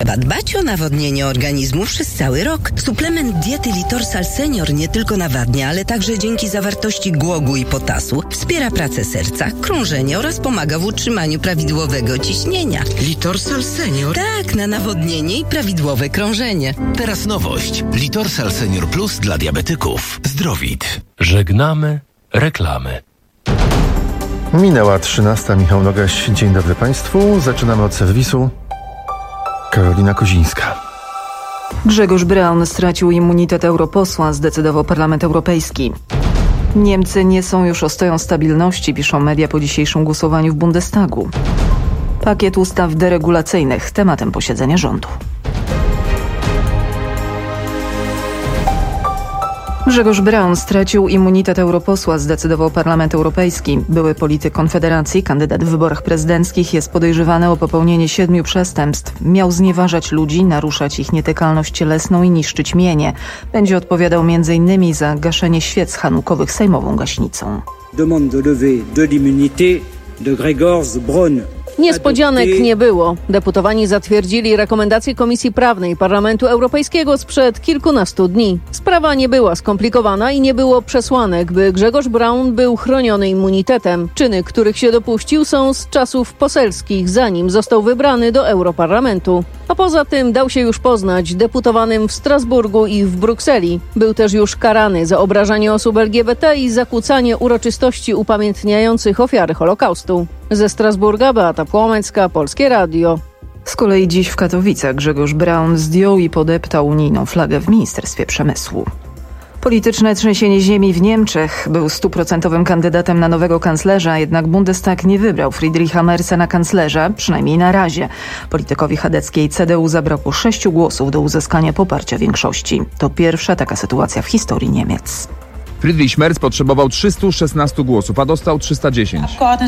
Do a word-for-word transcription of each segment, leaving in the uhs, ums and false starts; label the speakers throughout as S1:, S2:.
S1: Trzeba dbać o nawodnienie organizmu przez cały rok. Suplement diety Litorsal Senior nie tylko nawadnia, ale także dzięki zawartości głogu i potasu wspiera pracę serca, krążenie oraz pomaga w utrzymaniu prawidłowego ciśnienia.
S2: Litorsal Senior?
S1: Tak, na nawodnienie i prawidłowe krążenie.
S3: Teraz nowość. Litorsal Senior Plus dla diabetyków. Zdrowit.
S4: Żegnamy reklamy.
S5: Minęła trzynasta. Michał Nogaś. Dzień dobry Państwu. Zaczynamy od serwisu. Karolina Kozińska.
S6: Grzegorz Braun stracił immunitet europosła, zdecydował Parlament Europejski. Niemcy nie są już ostoją stabilności, piszą media po dzisiejszym głosowaniu w Bundestagu. Pakiet ustaw deregulacyjnych tematem posiedzenia rządu. Grzegorz Braun stracił immunitet europosła, zdecydował Parlament Europejski. Były polityk Konfederacji, kandydat w wyborach prezydenckich, jest podejrzewany o popełnienie siedmiu przestępstw. Miał znieważać ludzi, naruszać ich nietykalność cielesną i niszczyć mienie. Będzie odpowiadał między innymi za gaszenie świec hanukowych sejmową gaśnicą.
S7: Demande de levée de l'immunité de Grzegorz Braun.
S8: Niespodzianek nie było. Deputowani zatwierdzili rekomendacje Komisji Prawnej Parlamentu Europejskiego sprzed kilkunastu dni. Sprawa nie była skomplikowana i nie było przesłanek, by Grzegorz Braun był chroniony immunitetem. Czyny, których się dopuścił, są z czasów poselskich, zanim został wybrany do Europarlamentu. A poza tym dał się już poznać deputowanym w Strasburgu i w Brukseli. Był też już karany za obrażanie osób L G B T i zakłócanie uroczystości upamiętniających ofiary Holokaustu. Ze Strasburga Beata Płomecka, Polskie Radio.
S6: Z kolei dziś w Katowicach Grzegorz Braun zdjął i podeptał unijną flagę w Ministerstwie Przemysłu. Polityczne trzęsienie ziemi w Niemczech. Był stuprocentowym kandydatem na nowego kanclerza, jednak Bundestag nie wybrał Friedricha Merza na kanclerza, przynajmniej na razie. Politykowi chadeckiej C D U zabrakło sześciu głosów do uzyskania poparcia większości. To pierwsza taka sytuacja w historii Niemiec.
S9: Friedrich Merz potrzebował trzystu szesnastu głosów, a dostał trzysta dziesięć.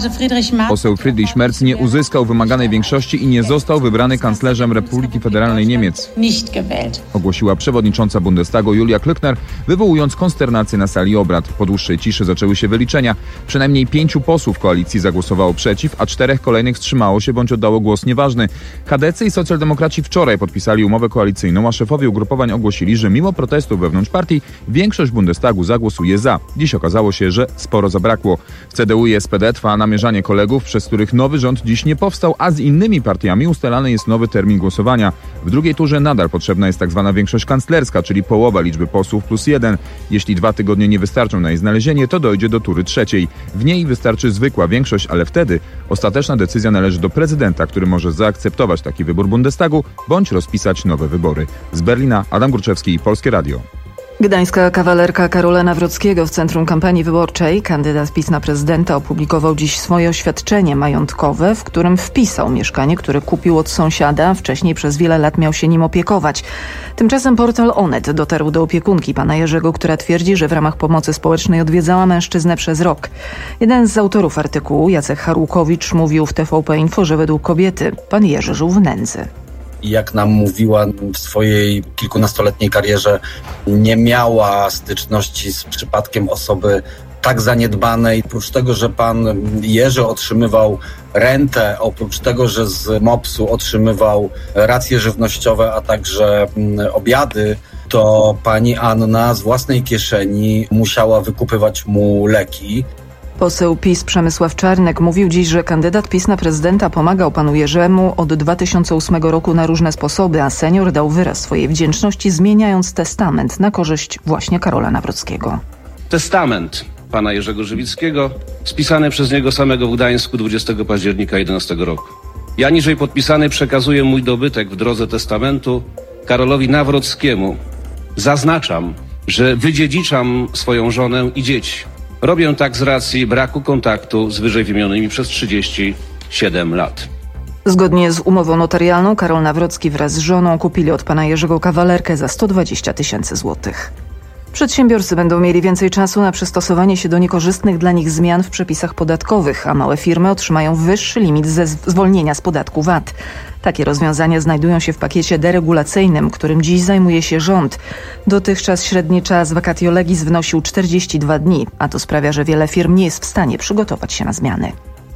S9: Poseł Friedrich Merz nie uzyskał wymaganej większości i nie został wybrany kanclerzem Republiki Federalnej Niemiec, ogłosiła przewodnicząca Bundestagu Julia Klöckner, wywołując konsternację na sali obrad. Po dłuższej ciszy zaczęły się wyliczenia. Przynajmniej pięciu posłów koalicji zagłosowało przeciw, a czterech kolejnych wstrzymało się bądź oddało głos nieważny. Chadecy i socjaldemokraci wczoraj podpisali umowę koalicyjną, a szefowie ugrupowań ogłosili, że mimo protestów wewnątrz partii większość Bundestagu zagłosuje za. Dziś okazało się, że sporo zabrakło. W C D U i S P D trwa namierzanie kolegów, przez których nowy rząd dziś nie powstał, a z innymi partiami ustalany jest nowy termin głosowania. W drugiej turze nadal potrzebna jest tak zwana większość kanclerska, czyli połowa liczby posłów plus jeden. Jeśli dwa tygodnie nie wystarczą na jej znalezienie, to dojdzie do tury trzeciej. W niej wystarczy zwykła większość, ale wtedy ostateczna decyzja należy do prezydenta, który może zaakceptować taki wybór Bundestagu, bądź rozpisać nowe wybory. Z Berlina Adam Górczewski, Polskie Radio.
S6: Gdańska kawalerka Karola Nawrockiego w centrum kampanii wyborczej. Kandydat PiS na prezydenta opublikował dziś swoje oświadczenie majątkowe, w którym wpisał mieszkanie, które kupił od sąsiada. Wcześniej przez wiele lat miał się nim opiekować. Tymczasem portal Onet dotarł do opiekunki pana Jerzego, która twierdzi, że w ramach pomocy społecznej odwiedzała mężczyznę przez rok. Jeden z autorów artykułu, Jacek Harłukowicz, mówił w T V P Info, że według kobiety pan Jerzy żył w nędzy.
S10: I jak nam mówiła, w swojej kilkunastoletniej karierze nie miała styczności z przypadkiem osoby tak zaniedbanej. Oprócz tego, że pan Jerzy otrzymywał rentę, oprócz tego, że z mopsu otrzymywał racje żywnościowe, a także obiady, to pani Anna z własnej kieszeni musiała wykupywać mu leki.
S6: Poseł PiS Przemysław Czarnek mówił dziś, że kandydat PiS na prezydenta pomagał panu Jerzemu od dwa tysiące ósmego roku na różne sposoby, a senior dał wyraz swojej wdzięczności, zmieniając testament na korzyść właśnie Karola Nawrockiego.
S11: Testament pana Jerzego Żywickiego, spisany przez niego samego w Gdańsku dwudziestego października jedenastego roku. Ja niżej podpisany przekazuję mój dobytek w drodze testamentu Karolowi Nawrockiemu. Zaznaczam, że wydziedziczam swoją żonę i dzieci. Robię tak z racji braku kontaktu z wyżej wymienionymi przez trzydzieści siedem lat.
S6: Zgodnie z umową notarialną Karol Nawrocki wraz z żoną kupili od pana Jerzego kawalerkę za sto dwadzieścia tysięcy złotych. Przedsiębiorcy będą mieli więcej czasu na przystosowanie się do niekorzystnych dla nich zmian w przepisach podatkowych, a małe firmy otrzymają wyższy limit ze zwolnienia z podatku V A T. Takie rozwiązania znajdują się w pakiecie deregulacyjnym, którym dziś zajmuje się rząd. Dotychczas średni czas vacatio legis wynosił czterdzieści dwa dni, a to sprawia, że wiele firm nie jest w stanie przygotować się na zmiany.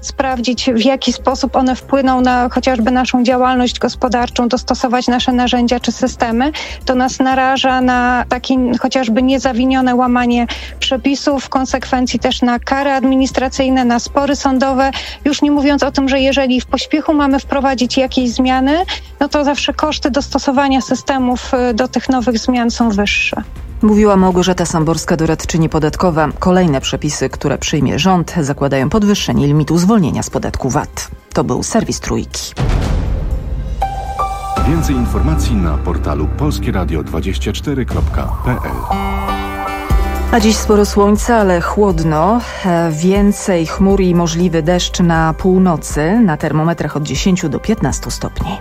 S2: sprawdzić, w jaki sposób one wpłyną na chociażby naszą działalność gospodarczą, dostosować nasze narzędzia czy systemy, to nas naraża na takie chociażby niezawinione łamanie przepisów, w konsekwencji też na kary administracyjne, na spory sądowe, już nie mówiąc o tym, że jeżeli w pośpiechu mamy wprowadzić jakieś zmiany, no to zawsze koszty dostosowania systemów do tych nowych zmian są wyższe.
S6: Mówiła Małgorzata Samborska, doradczyni podatkowa. Kolejne przepisy, które przyjmie rząd, zakładają podwyższenie limitu zwolnienia z podatku V A T. To był serwis Trójki.
S12: Więcej informacji na portalu polskie radio dwadzieścia cztery kropka p l.
S6: A dziś sporo słońca, ale chłodno. Więcej chmur i możliwy deszcz na północy. Na termometrach od dziesięciu do piętnastu stopni.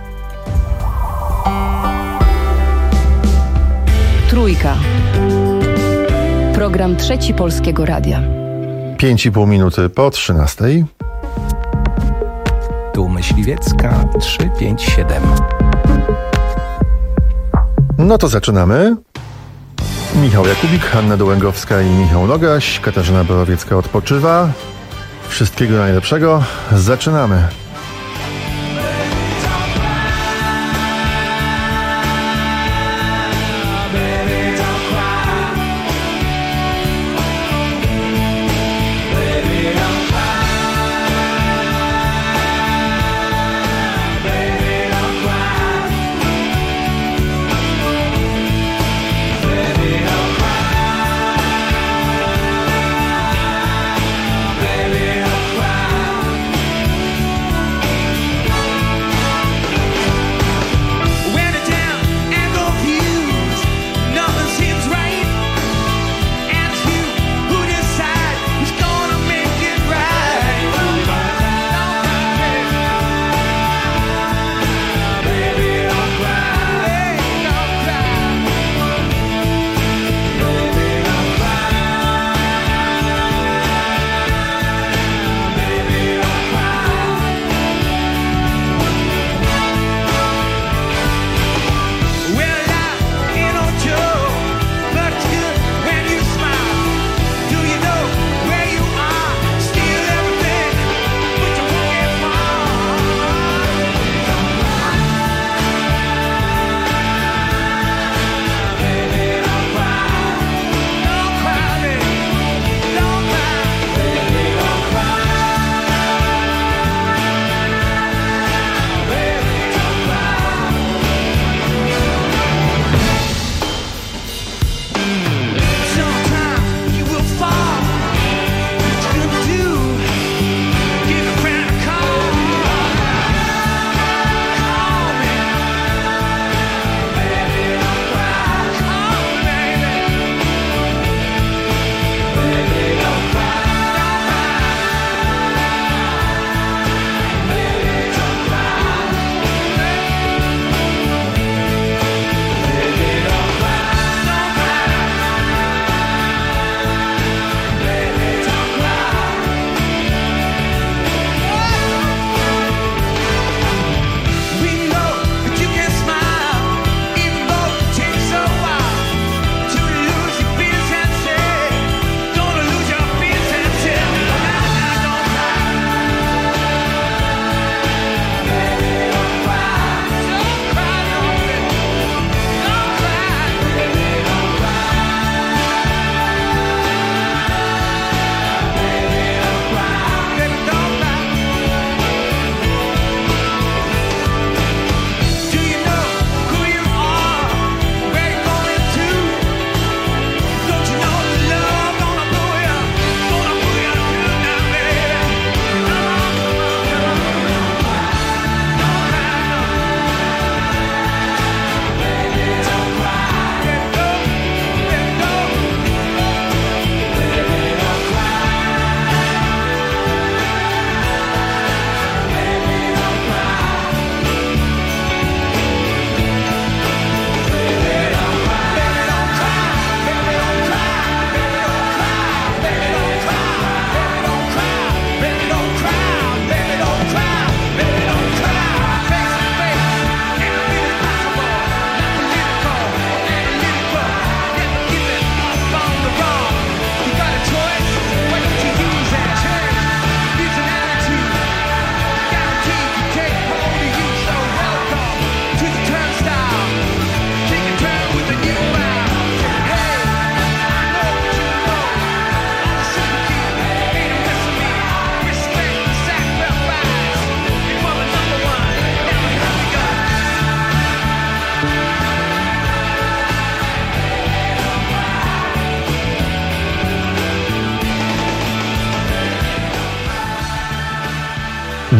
S13: Trójka. Program Trzeci Polskiego Radia.
S5: Pięć i pół minuty po trzynastej.
S14: Tu Myśliwiecka trzy pięć siedem.
S5: No to zaczynamy. Michał Jakubik, Hanna Dołęgowska i Michał Nogaś. Katarzyna Borowiecka odpoczywa. Wszystkiego najlepszego. Zaczynamy.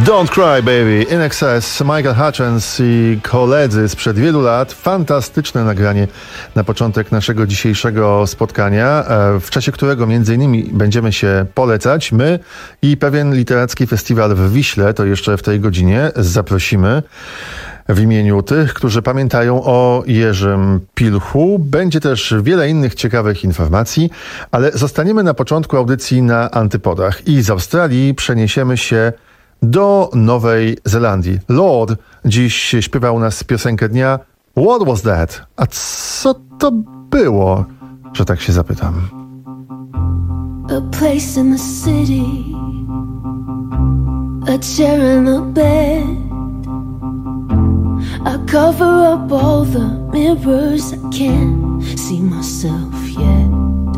S5: Don't Cry Baby, In Excess, Michael Hutchence i koledzy sprzed wielu lat. Fantastyczne nagranie na początek naszego dzisiejszego spotkania, w czasie którego między innymi będziemy się polecać. My i pewien literacki festiwal w Wiśle, to jeszcze w tej godzinie zaprosimy w imieniu tych, którzy pamiętają o Jerzym Pilchu. Będzie też wiele innych ciekawych informacji, ale zostaniemy na początku audycji na Antypodach i z Australii przeniesiemy się do Nowej Zelandii. Lord dziś śpiewa u nas piosenkę dnia What Was That? A co to było, że tak się zapytam?
S15: A place in the city, a chair and a bed. I cover up all the mirrors, I can't see myself yet.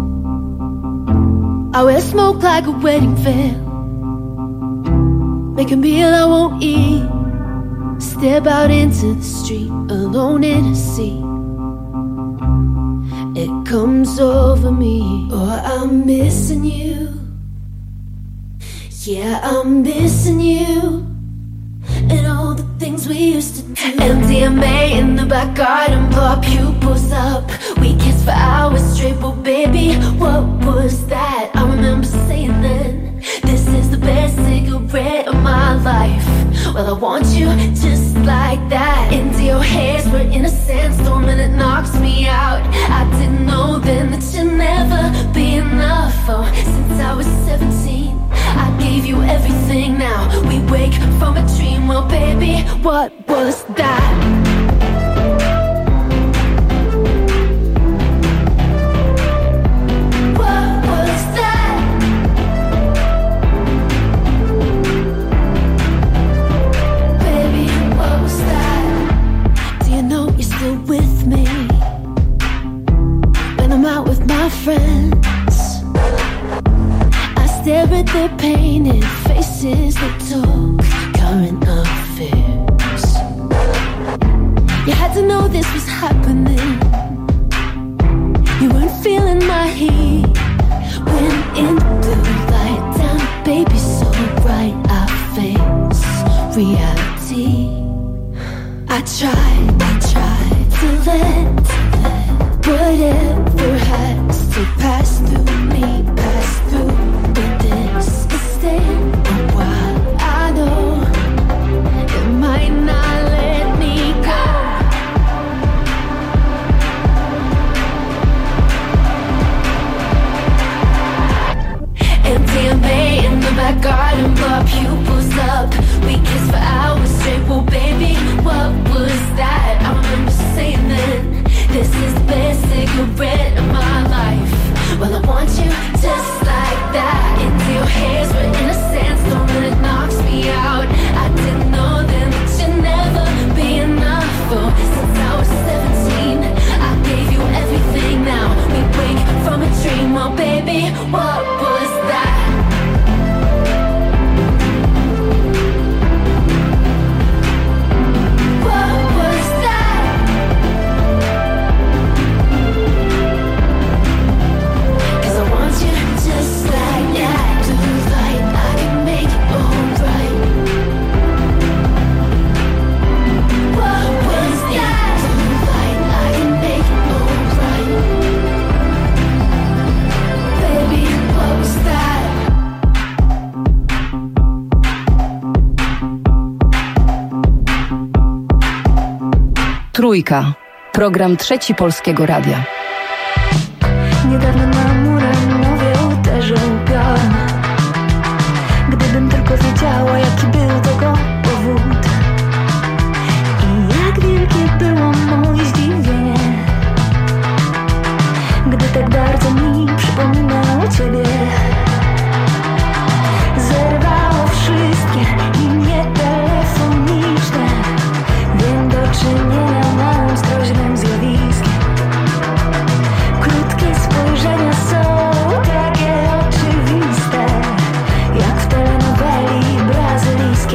S15: I wear smoke like a wedding veil, make a meal I won't eat, step out into the street, alone in a sea. It comes over me, oh, I'm missing you. Yeah, I'm missing you. And all the things we used to do. M D M A in the back garden, blow our pupils up. We kissed for hours straight, but baby, what was that? I remember saying then, this is the best cigarette of my life. Well, I want you just like that. Into your haze, we're in a sandstorm and it knocks me out. I didn't know then that you'd never be enough. Oh, since I was seventeen, I gave you everything. Now we wake from a dream. Well, baby, what was that? What was that? Baby, what was that? Do you know you're still with me when I'm out with my friends? Stare at their painted faces that talk current affairs. You had to know this was happening. You weren't feeling my heat when in the blue light down, baby, so bright I face reality. I tried, I tried to let, to let whatever has to pass through me, pass through. A while, I know it might not let me go. M D M A in the back garden, blow our pupils up. We kissed for hours straight. Well, baby, what was that? I remember saying then, this is the best cigarette of my life. Well, I want you just like that. Into your hairs, we're in a sandstorm and it knocks me out. I didn't know then that you'd never be enough. Oh, since I was seventeen, I gave you everything. Now we wake from a dream. Oh, baby, what was that?
S13: Trójka. Program Trzeci Polskiego Radia.
S15: Niedawno na Muranowie uderzył piorun. Gdybym tylko wiedziała, jaki był tego powód i jak wielkie było moje zdziwienie, gdy tak bardzo mi przypominało ciebie. Zerwało wszystkie linie telefoniczne. Wiem, do czynienia mam z groźnym zjawiskiem. Krótkie spojrzenia są takie oczywiste, jak w telenoweli brazylijskiej.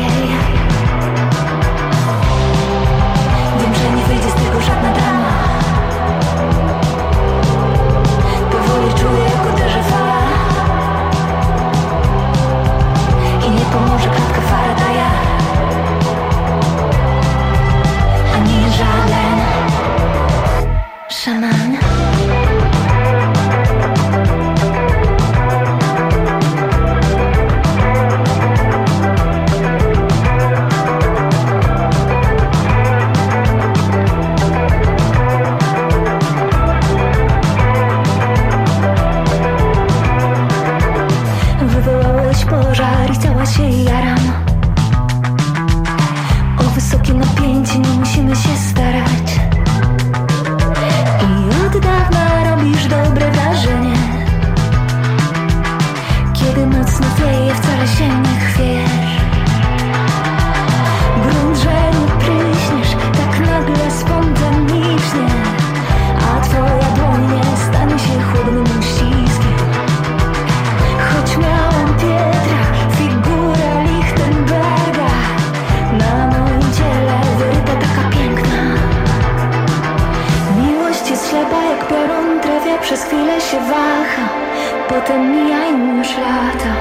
S15: ślepa jak piorun, trafia, przez chwilę się waha. Potem mijają już lata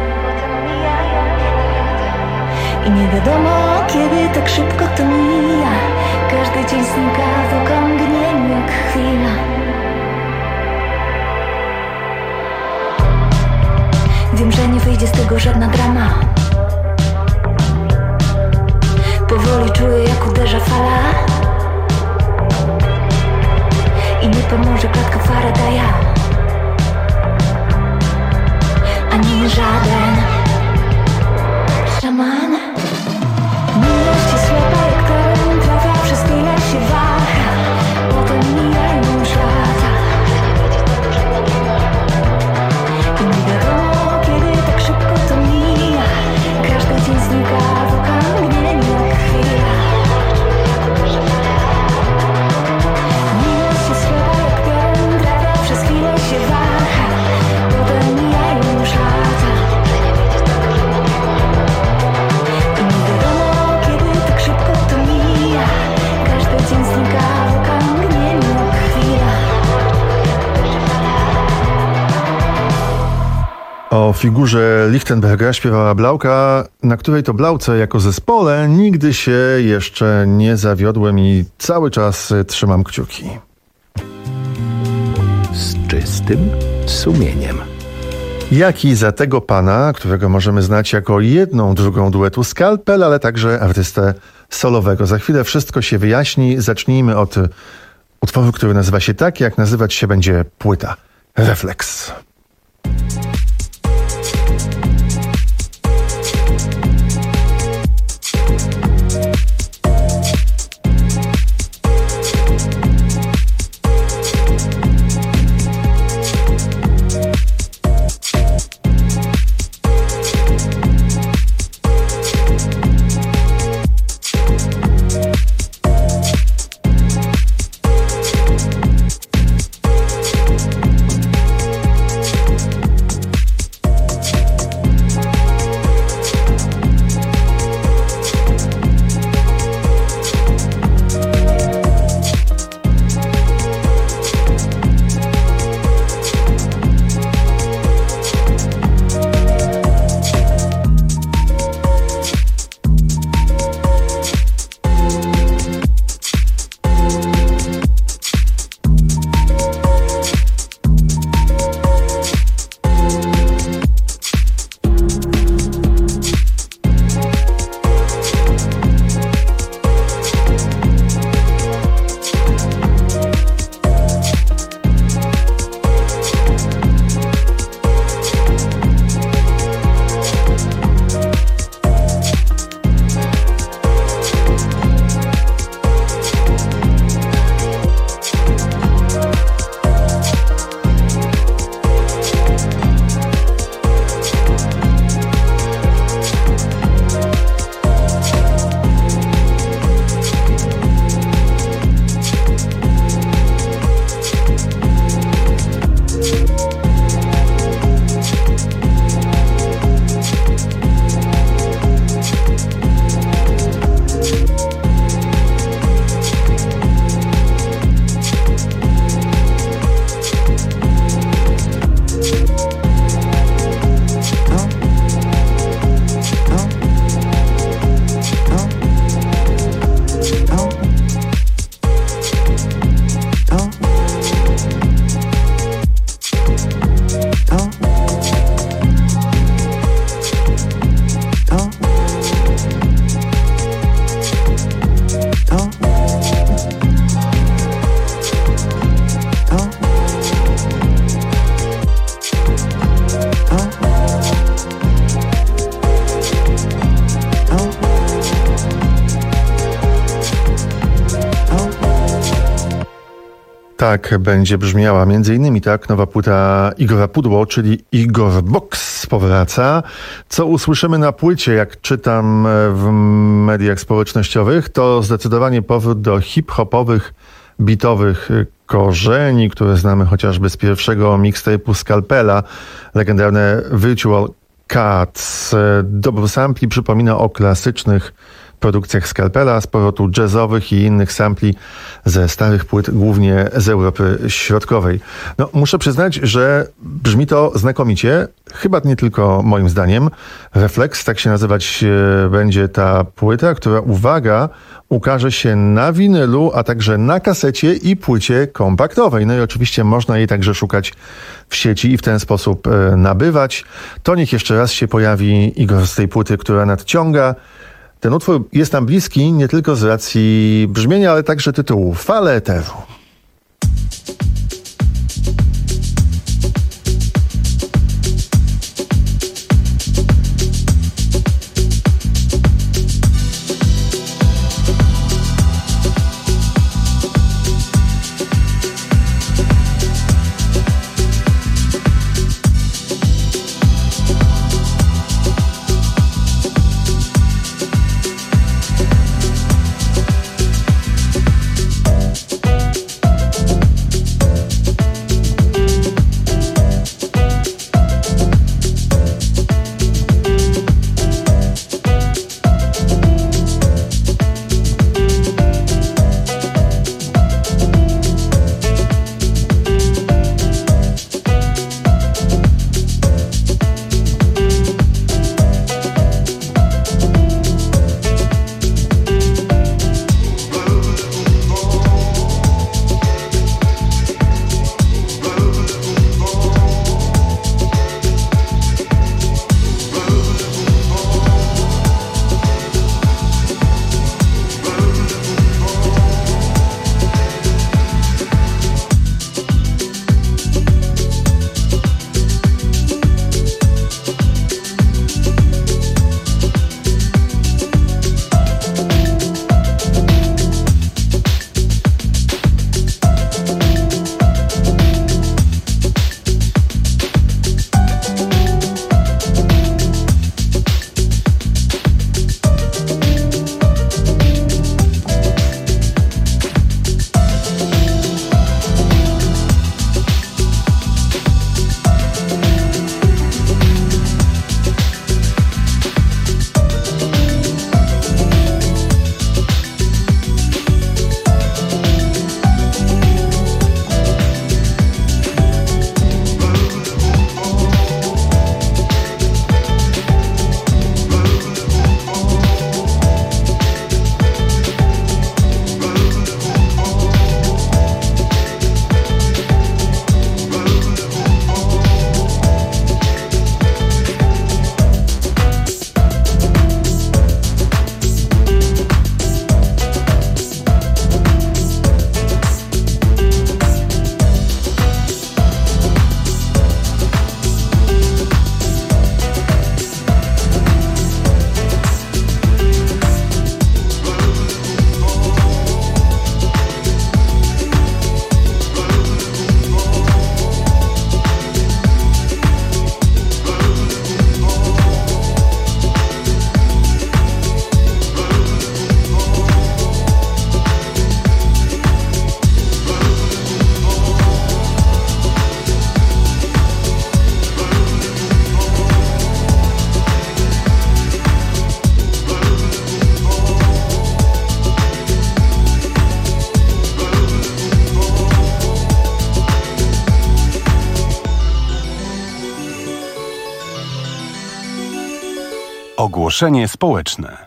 S15: i nie wiadomo kiedy tak szybko to mija. Każdy dzień znika w okamgnieniu jak chwila. Wiem, że nie wyjdzie z tego żadna drama. Powoli czuję jak uderza fala i nie pomoże klatka Faradaya ani żaden szaman. Miłość jest ślepa jak teren, trafia, przez chwilę się waha. Potem mijają już lata i nie wiadomo kiedy tak szybko to mija. Każdy dzień znika w okamgnieniu jak chwila. Miłość jest ślepa jak teren, trafia, przez chwilę się waha. Potem mijają już lata i nie wiadomo kiedy tak szybko to mija. Każdy dzień znika w okamgnieniu jak chwila.
S5: O figurze Lichtenberga śpiewała Blauka, na której to Blauce jako zespole nigdy się jeszcze nie zawiodłem i cały czas trzymam kciuki.
S14: Z czystym sumieniem.
S5: Jak i za tego pana, którego możemy znać jako jedną drugą duetu Skalpel, ale także artystę solowego. Za chwilę wszystko się wyjaśni. Zacznijmy od utworu, który nazywa się tak, jak nazywać się będzie płyta. Refleks. Tak będzie brzmiała między innymi tak nowa płyta Igora Pudło, czyli Igor Box powraca. Co usłyszymy na płycie, jak czytam w mediach społecznościowych, to zdecydowanie powrót do hip-hopowych, beatowych korzeni, które znamy chociażby z pierwszego mixtape'u Skalpela, legendarne Virtual Cuts. Dobór sampli przypomina o klasycznych produkcjach Skalpela, sporo tu jazzowych i innych sampli ze starych płyt, głównie z Europy Środkowej. No, muszę przyznać, że brzmi to znakomicie, chyba nie tylko moim zdaniem. Reflex, tak się nazywać będzie ta płyta, która, uwaga, ukaże się na winylu, a także na kasecie i płycie kompaktowej. No i oczywiście można jej także szukać w sieci i w ten sposób e, nabywać. To niech jeszcze raz się pojawi Igor z tej płyty, która nadciąga. Ten utwór jest nam bliski nie tylko z racji brzmienia, ale także tytułu Fale Eteru.
S12: Ogłoszenie społeczne.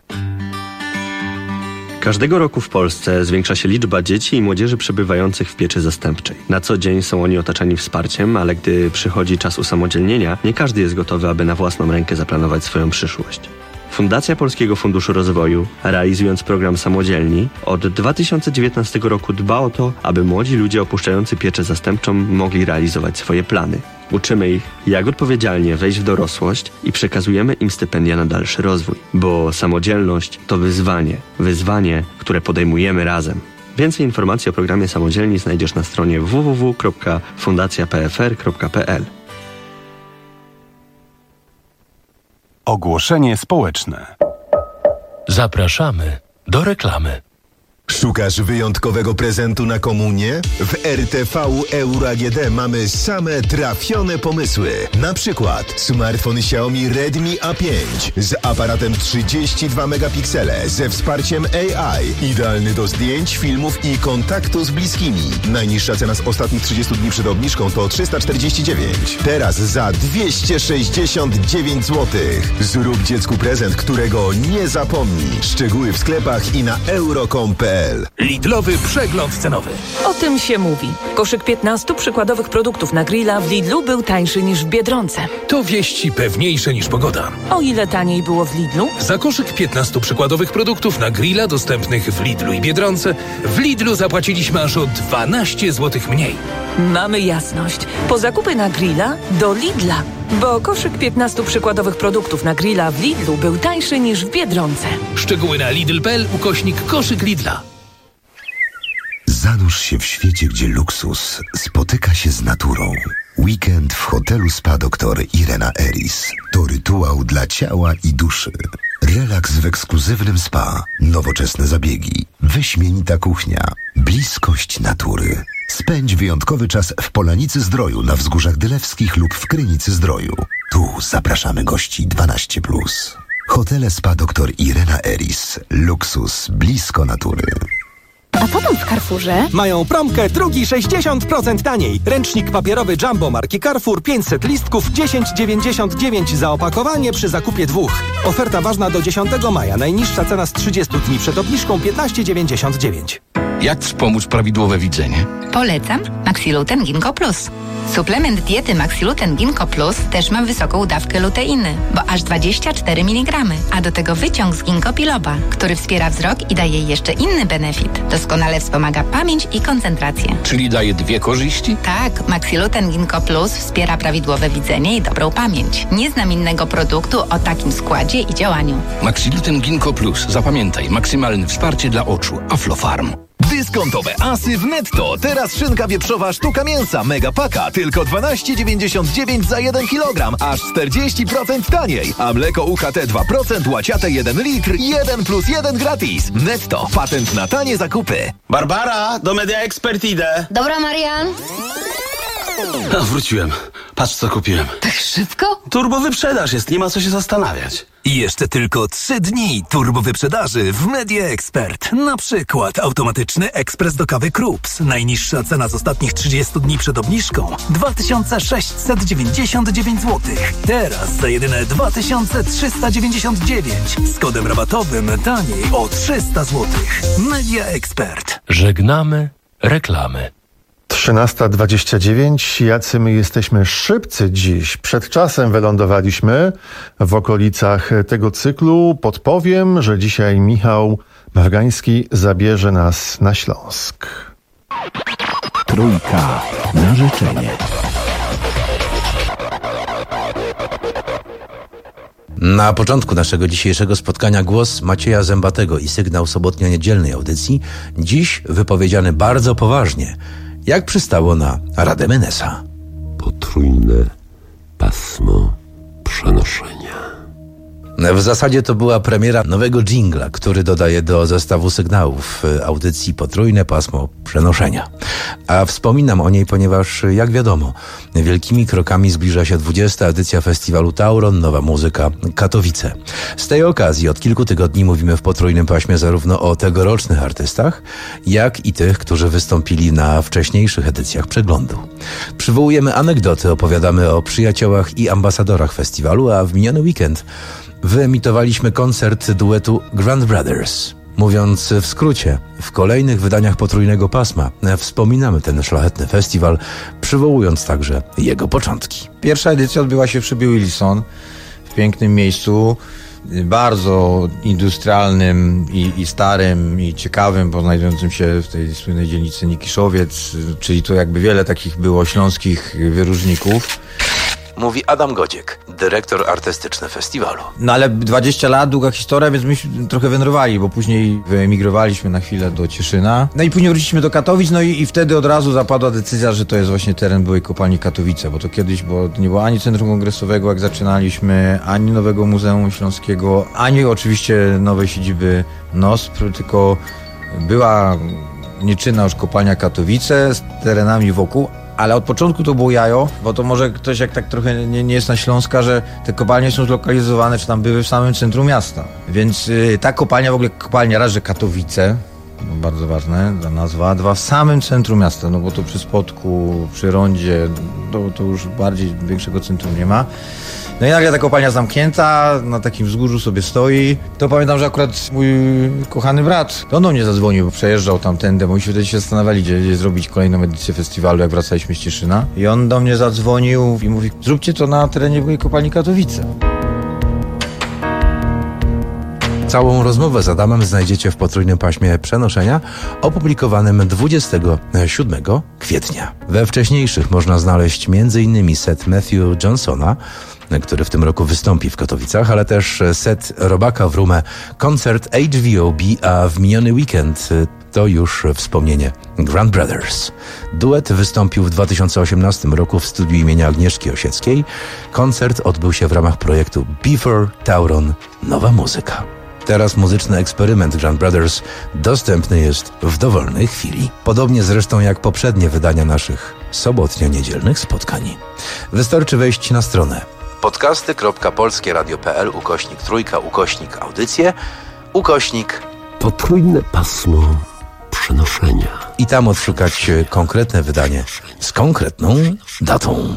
S16: Każdego roku w Polsce zwiększa się liczba dzieci i młodzieży przebywających w pieczy zastępczej. Na co dzień są oni otaczani wsparciem, ale gdy przychodzi czas usamodzielnienia, nie każdy jest gotowy, aby na własną rękę zaplanować swoją przyszłość. Fundacja Polskiego Funduszu Rozwoju, realizując program Samodzielni, od dwa tysiące dziewiętnastego roku dba o to, aby młodzi ludzie opuszczający pieczę zastępczą mogli realizować swoje plany. Uczymy ich, jak odpowiedzialnie wejść w dorosłość i przekazujemy im stypendia na dalszy rozwój. Bo samodzielność to wyzwanie. Wyzwanie, które podejmujemy razem. Więcej informacji o programie Samodzielni znajdziesz na stronie w w w kropka fundacja p f r kropka p l.
S12: Ogłoszenie społeczne.
S4: Zapraszamy do reklamy.
S17: Szukasz wyjątkowego prezentu na komunię? W R T V Euro A G D mamy same trafione pomysły. Na przykład smartfon Xiaomi Redmi A pięć z aparatem trzydzieści dwa megapiksele ze wsparciem A I. Idealny do zdjęć, filmów i kontaktu z bliskimi. Najniższa cena z ostatnich trzydziestu dni przed obniżką to trzysta czterdzieści dziewięć. Teraz za dwieście sześćdziesiąt dziewięć złotych. Zrób dziecku prezent, którego nie zapomni. Szczegóły w sklepach i na euro kropka com kropka p l.
S4: Lidlowy przegląd cenowy.
S18: O tym się mówi. Koszyk piętnastu przykładowych produktów na grilla w Lidlu był tańszy niż w Biedronce.
S4: To wieści pewniejsze niż pogoda.
S18: O ile taniej było w Lidlu?
S4: Za koszyk piętnastu przykładowych produktów na grilla dostępnych w Lidlu i Biedronce w Lidlu zapłaciliśmy aż o dwanaście złotych mniej.
S18: Mamy jasność. Po zakupy na grilla do Lidla. Bo koszyk piętnastu przykładowych produktów na grilla w Lidlu był tańszy niż w Biedronce.
S4: Szczegóły na lidl kropka p l ukośnik koszyk Lidla.
S19: Zanurz się w świecie, gdzie luksus spotyka się z naturą. Weekend w hotelu Spa doktor Irena Eris to rytuał dla ciała i duszy. Relaks w ekskluzywnym spa, nowoczesne zabiegi, wyśmienita kuchnia, bliskość natury. Spędź wyjątkowy czas w Polanicy Zdroju na Wzgórzach Dylewskich lub w Krynicy Zdroju. Tu zapraszamy gości dwanaście plus. Hotele Spa doktor Irena Eris. Luksus blisko natury.
S20: A co tam w Carrefourze?
S21: Mają promkę drugi sześćdziesiąt procent taniej. Ręcznik papierowy Jumbo marki Carrefour pięćset listków dziesięć dziewięćdziesiąt dziewięć za opakowanie przy zakupie dwóch. Oferta ważna do dziesiątego maja. Najniższa cena z trzydziestu dni przed obniżką piętnaście dziewięćdziesiąt dziewięć.
S22: Jak wspomóc prawidłowe widzenie?
S23: Polecam Maxiluten Ginkgo Plus. Suplement diety Maxiluten Ginkgo Plus też ma wysoką dawkę luteiny, bo aż dwadzieścia cztery miligramy, a do tego wyciąg z ginkgo biloba, który wspiera wzrok i daje jeszcze inny benefit. Doskonale wspomaga pamięć i koncentrację.
S22: Czyli daje dwie korzyści?
S23: Tak, Maxiluten Ginkgo Plus wspiera prawidłowe widzenie i dobrą pamięć. Nie znam innego produktu o takim składzie i działaniu.
S22: Maxiluten Ginkgo Plus. Zapamiętaj, maksymalne wsparcie dla oczu. Aflofarm.
S24: Dyskontowe asy w Netto. Teraz szynka wieprzowa sztuka mięsa Megapaka tylko dwanaście dziewięćdziesiąt dziewięć za jeden kilogram, aż czterdzieści procent taniej. A mleko U H T dwa procent łaciate jeden litr, jeden plus jeden gratis. Netto. Patent na tanie zakupy.
S25: Barbara, do Media Expert idę.
S26: Dobra, Marian.
S25: A, wróciłem. Patrz, co kupiłem.
S26: Tak szybko?
S25: Turbo wyprzedaż jest, nie ma co się zastanawiać.
S24: I jeszcze tylko trzy dni turbo wyprzedaży w Media Expert. Na przykład automatyczny ekspres do kawy Krups. Najniższa cena z ostatnich trzydziestu dni przed obniżką dwa tysiące sześćset dziewięćdziesiąt dziewięć złotych. Teraz za jedyne dwa tysiące trzysta dziewięćdziesiąt dziewięć. Z kodem rabatowym taniej o trzysta złotych. Media Expert.
S4: Żegnamy reklamy.
S5: trzynasta dwadzieścia dziewięć. Jacy my jesteśmy szybcy dziś. Przed czasem wylądowaliśmy w okolicach tego cyklu. Podpowiem, że dzisiaj Michał Margański zabierze nas na Śląsk.
S14: Trójka na życzenie.
S27: Na początku naszego dzisiejszego spotkania głos Macieja Zębatego i sygnał sobotnio-niedzielnej audycji, dziś wypowiedziany bardzo poważnie, jak przystało na Radę Menesa.
S14: Potrójne pasmo przenoszenia.
S27: W zasadzie to była premiera nowego dżingla, który dodaje do zestawu sygnałów audycji Potrójne pasmo przenoszenia. A wspominam o niej, ponieważ, jak wiadomo, wielkimi krokami zbliża się dwudziesta edycja festiwalu Tauron Nowa Muzyka Katowice. Z tej okazji od kilku tygodni mówimy w Potrójnym paśmie zarówno o tegorocznych artystach, jak i tych, którzy wystąpili na wcześniejszych edycjach przeglądu. Przywołujemy anegdoty, opowiadamy o przyjaciołach i ambasadorach festiwalu, a w miniony weekend wyemitowaliśmy koncert duetu Grand Brothers. Mówiąc w skrócie, w kolejnych wydaniach Potrójnego pasma wspominamy ten szlachetny festiwal, przywołując także jego początki.
S28: Pierwsza edycja odbyła się w szybie Wilson, w pięknym miejscu, bardzo industrialnym i, i starym i ciekawym, bo znajdującym się w tej słynnej dzielnicy Nikiszowiec, czyli to jakby wiele takich było śląskich wyróżników.
S27: Mówi Adam Godziek, dyrektor artystyczny festiwalu.
S28: No ale dwadzieścia lat, długa historia, więc myśmy trochę wędrowali, bo później wyemigrowaliśmy na chwilę do Cieszyna. No i później wróciliśmy do Katowic, no i, i wtedy od razu zapadła decyzja, że to jest właśnie teren byłej kopalni Katowice, bo to kiedyś bo nie było ani Centrum Kongresowego, jak zaczynaliśmy, ani nowego Muzeum Śląskiego, ani oczywiście nowej siedziby N O S P R, tylko Była nieczynna już kopalnia Katowice z terenami wokół, ale od początku to było jajo, bo to może ktoś jak tak trochę nie, nie jest na Śląska, że te kopalnie są zlokalizowane, czy tam były w samym centrum miasta. Więc y, ta kopalnia, w ogóle kopalnia raz, że Katowice, no bardzo ważne, ta nazwa, dwa w samym centrum miasta, no bo to przy Spodku, przy Rondzie, to, to już bardziej większego centrum nie ma. No i nagle ta kopalnia zamknięta, na takim wzgórzu sobie stoi. To pamiętam, że akurat mój kochany brat, to on do mnie zadzwonił, przejeżdżał tamtędy, bo myśmy wtedy się zastanawiali, gdzie, gdzie zrobić kolejną edycję festiwalu, jak wracaliśmy z Cieszyna. I on do mnie zadzwonił i mówi, zróbcie to na terenie byłej kopalni Katowice.
S27: Całą rozmowę z Adamem znajdziecie w potrójnym paśmie przenoszenia opublikowanym dwudziestego siódmego kwietnia. We wcześniejszych można znaleźć między innymi set Matthew Johnsona, który w tym roku wystąpi w Katowicach, ale też set Robaka Wrumę, koncert H V O B, a w miniony weekend to już wspomnienie Grand Brothers. Duet wystąpił w dwa tysiące osiemnastym roku w studiu imienia Agnieszki Osieckiej. Koncert odbył się w ramach projektu Before Tauron Nowa Muzyka. Teraz muzyczny eksperyment Grand Brothers dostępny jest w dowolnej chwili. Podobnie zresztą jak poprzednie wydania naszych sobotnio-niedzielnych spotkań. Wystarczy wejść na stronę podcasty kropka polskieradio kropka pl ukośnik trójka ukośnik audycje ukośnik
S14: Potrójne pasmo przenoszenia.
S27: I tam odszukać konkretne wydanie z konkretną datą.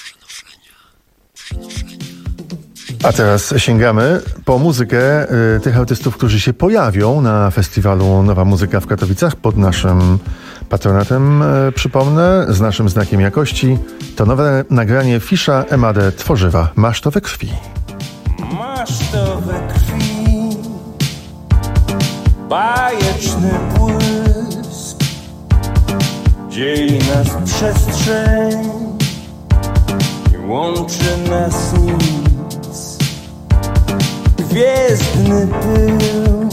S5: A teraz sięgamy po muzykę y, tych artystów, którzy się pojawią na festiwalu Nowa Muzyka w Katowicach pod naszym patronatem, y, przypomnę, z naszym znakiem jakości. To nowe nagranie Fisza Emadę Tworzywa. Masz to we krwi.
S1: Masz to we krwi, bajeczny błysk, dzieli nas przestrzeń i łączy nas nic. Gwiezdny pył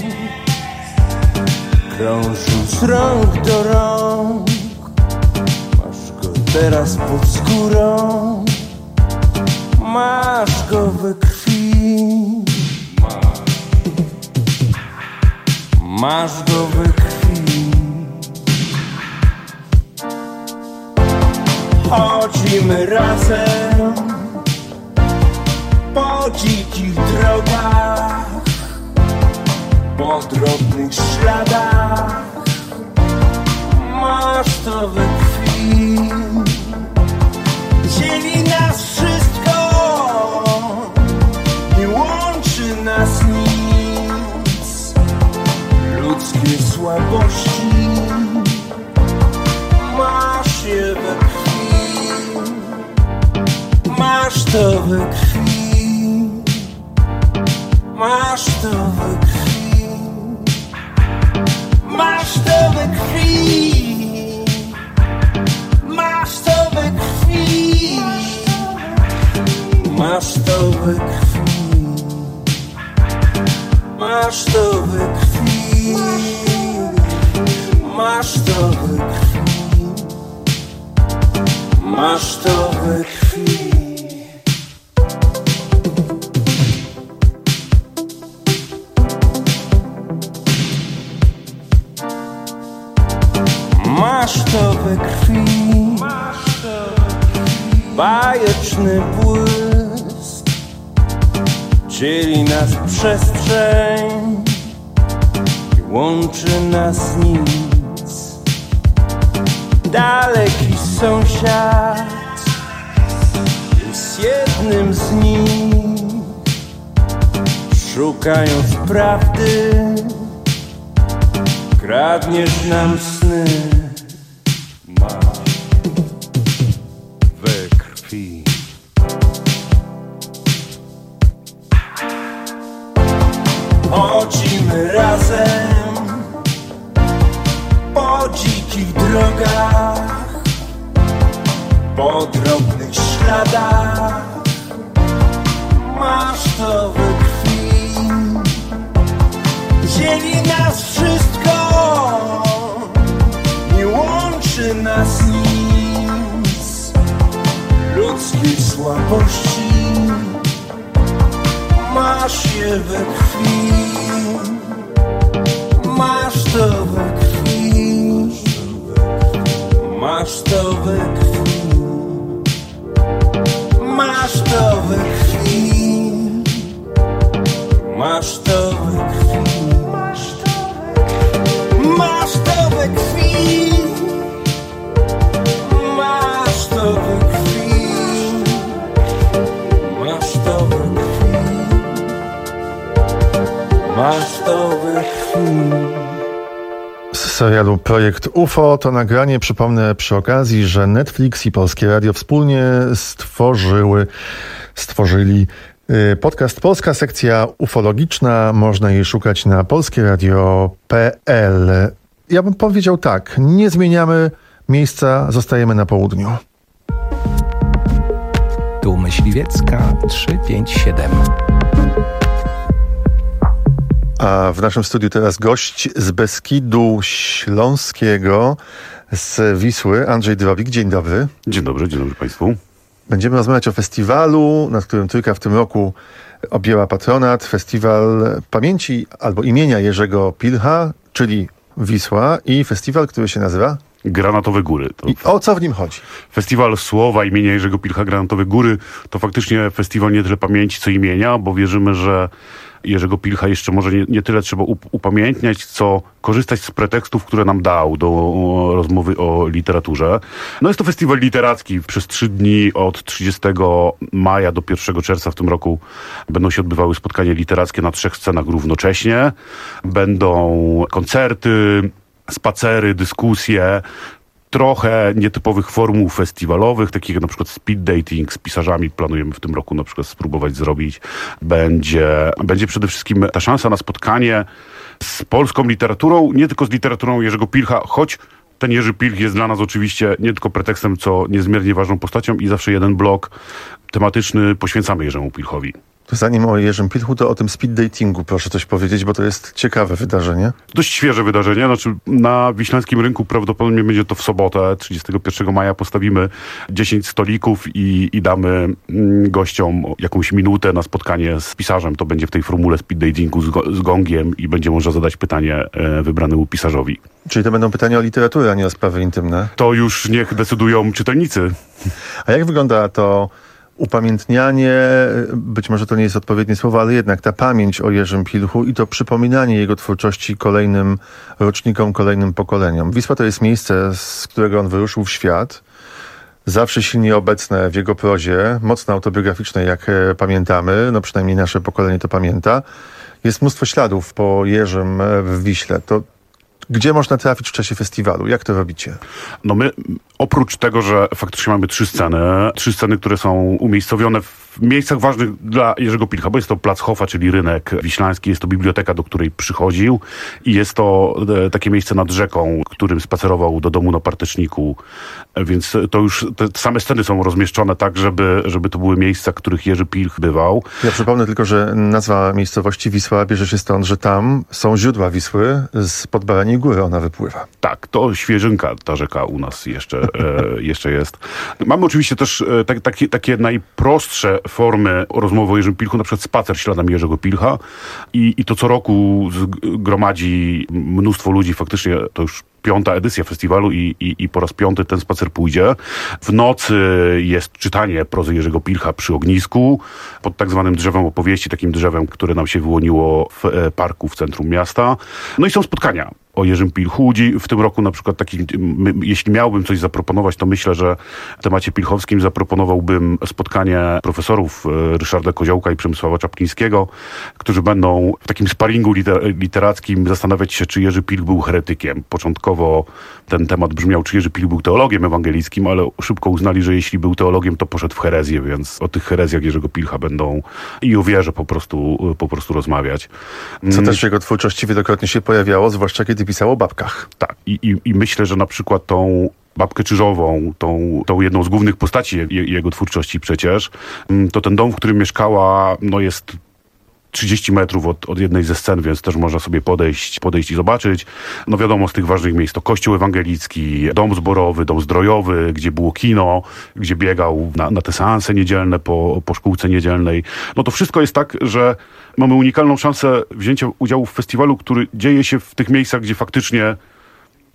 S1: krążył z rąk do rąk, masz go teraz pod skórą, masz go we krwi, masz go we krwi. Chodzimy razem po dzikich drogach, po drobnych śladach, masz to we krwi. Dzieli nas wszystko, nie łączy nas nic, ludzkie słabości, masz je we krwi, masz to we krwi. Masz to we krwi, masz to we krwi, masz to we krwi, masz to we krwi, masz to we krwi, masz to we krwi, masz to we krwi. Masz to we krwi, bajeczny błysk, dzieli nas przestrzeń i łączy nas nic. Daleki sąsiad jest jednym z nich, szukając prawdy kradniesz nam sny. We krwi. Chodzimy razem po dzikich drogach, po drobnych śladach, masz to we krwi. Dzieli nas wszystko, nie łączy nas nic, ludzkie słabości, masz je we krwi, masz to we krwi. Masz to we krwi, masz to we krwi, masz to we krwi, masz to we krwi, masz to we krwi, masz to we krwi, masz to we krwi.
S5: Z serialu Projekt U F O to nagranie, przypomnę przy okazji, że Netflix i Polskie Radio wspólnie stworzyły, stworzyli podcast Polska Sekcja Ufologiczna. Można jej szukać na polskieradio kropka p l. Ja bym powiedział tak, nie zmieniamy miejsca, zostajemy na południu.
S22: Tu Myśliwiecka trzysta pięćdziesiąt siedem.
S5: A w naszym studiu teraz gość z Beskidu Śląskiego, z Wisły, Andrzej Drobik. Dzień dobry.
S2: Dzień dobry, dzień dobry Państwu.
S5: Będziemy rozmawiać o festiwalu, nad którym Trójka w tym roku objęła patronat. Festiwal pamięci albo imienia Jerzego Pilcha, czyli Wisła, i festiwal, który się nazywa
S2: Granatowe Góry. To
S5: I o co w nim chodzi?
S2: Festiwal Słowa imienia Jerzego Pilcha Granatowe Góry to faktycznie festiwal nie tyle pamięci, co imienia, bo wierzymy, że Jerzego Pilcha jeszcze może nie, nie tyle trzeba up- upamiętniać, co korzystać z pretekstów, które nam dał do o, rozmowy o literaturze. No jest to festiwal literacki. Przez trzy dni od trzydziestego maja do pierwszego czerwca w tym roku będą się odbywały spotkania literackie na trzech scenach równocześnie. Będą koncerty, spacery, dyskusje, trochę nietypowych formuł festiwalowych, takich jak na przykład speed dating z pisarzami planujemy w tym roku na przykład spróbować zrobić. Będzie, będzie przede wszystkim ta szansa na spotkanie z polską literaturą, nie tylko z literaturą Jerzego Pilcha, choć ten Jerzy Pilch jest dla nas oczywiście nie tylko pretekstem, co niezmiernie ważną postacią i zawsze jeden blok tematyczny poświęcamy Jerzemu Pilchowi.
S5: To zanim o Jerzym Pilchu, to o tym speed datingu proszę coś powiedzieć, bo to jest ciekawe wydarzenie.
S2: Dość świeże wydarzenie. Znaczy na Wiślańskim Rynku prawdopodobnie będzie to w sobotę, trzydziestego pierwszego maja postawimy dziesięć stolików i, i damy mm, gościom jakąś minutę na spotkanie z pisarzem. To będzie w tej formule speed datingu z, go, z gongiem i będzie można zadać pytanie e, wybranemu pisarzowi.
S5: Czyli to będą pytania o literaturę, a nie o sprawy intymne?
S2: To już niech decydują czytelnicy.
S5: A jak wygląda to upamiętnianie, być może to nie jest odpowiednie słowo, ale jednak ta pamięć o Jerzym Pilchu i to przypominanie jego twórczości kolejnym rocznikom, kolejnym pokoleniom. Wisła to jest miejsce, z którego on wyruszył w świat, zawsze silnie obecne w jego prozie, mocno autobiograficznej, jak pamiętamy, no przynajmniej nasze pokolenie to pamięta. Jest mnóstwo śladów po Jerzym w Wiśle. To gdzie można trafić w czasie festiwalu? Jak to robicie?
S2: No my, oprócz tego, że faktycznie mamy trzy sceny, trzy sceny, które są umiejscowione w miejscach ważnych dla Jerzego Pilcha, bo jest to Plac Hofa, czyli rynek wiślański, jest to biblioteka, do której przychodził i jest to e, takie miejsce nad rzeką, którym spacerował do domu na Parteczniku, e, więc to już te same sceny są rozmieszczone tak, żeby, żeby to były miejsca, w których Jerzy Pilch bywał.
S5: Ja przypomnę tylko, że nazwa miejscowości Wisła bierze się stąd, że tam są źródła Wisły, spod Baraniej Góry ona wypływa.
S2: Tak, to Świeżynka, ta rzeka u nas jeszcze, e, jeszcze jest. Mamy oczywiście też e, tak, takie, takie najprostsze formy rozmowy o Jerzym Pilchu, na przykład spacer śladami Jerzego Pilcha i, i to co roku gromadzi mnóstwo ludzi, faktycznie to już piąta edycja festiwalu i, i, i po raz piąty ten spacer pójdzie. W nocy jest czytanie prozy Jerzego Pilcha przy ognisku, pod tak zwanym drzewem opowieści, takim drzewem, które nam się wyłoniło w e, parku w centrum miasta. No i są spotkania o Jerzym Pilchu. W tym roku na przykład taki, my, jeśli miałbym coś zaproponować, to myślę, że w temacie pilchowskim zaproponowałbym spotkanie profesorów e, Ryszarda Koziołka i Przemysława Czapkińskiego, którzy będą w takim sparingu liter, literackim zastanawiać się, czy Jerzy Pilch był heretykiem. Początkowo ten temat brzmiał, czy Jerzy Pilch był teologiem ewangelickim, ale szybko uznali, że jeśli był teologiem, to poszedł w herezję, więc o tych herezjach Jerzego Pilcha będą i o wierze po prostu, po prostu rozmawiać.
S5: Co też w jego twórczości wielokrotnie się pojawiało, zwłaszcza kiedy pisał o babkach.
S2: Tak. I, i, i myślę, że na przykład tą babkę Czyżową, tą, tą jedną z głównych postaci je, jego twórczości przecież, to ten dom, w którym mieszkała, no jest trzydzieści metrów od, od jednej ze scen, więc też można sobie podejść, podejść i zobaczyć. No wiadomo, z tych ważnych miejsc to kościół ewangelicki, dom zborowy, dom zdrojowy, gdzie było kino, gdzie biegał na, na te seanse niedzielne po, po szkółce niedzielnej. No to wszystko jest tak, że mamy unikalną szansę wzięcia udziału w festiwalu, który dzieje się w tych miejscach, gdzie faktycznie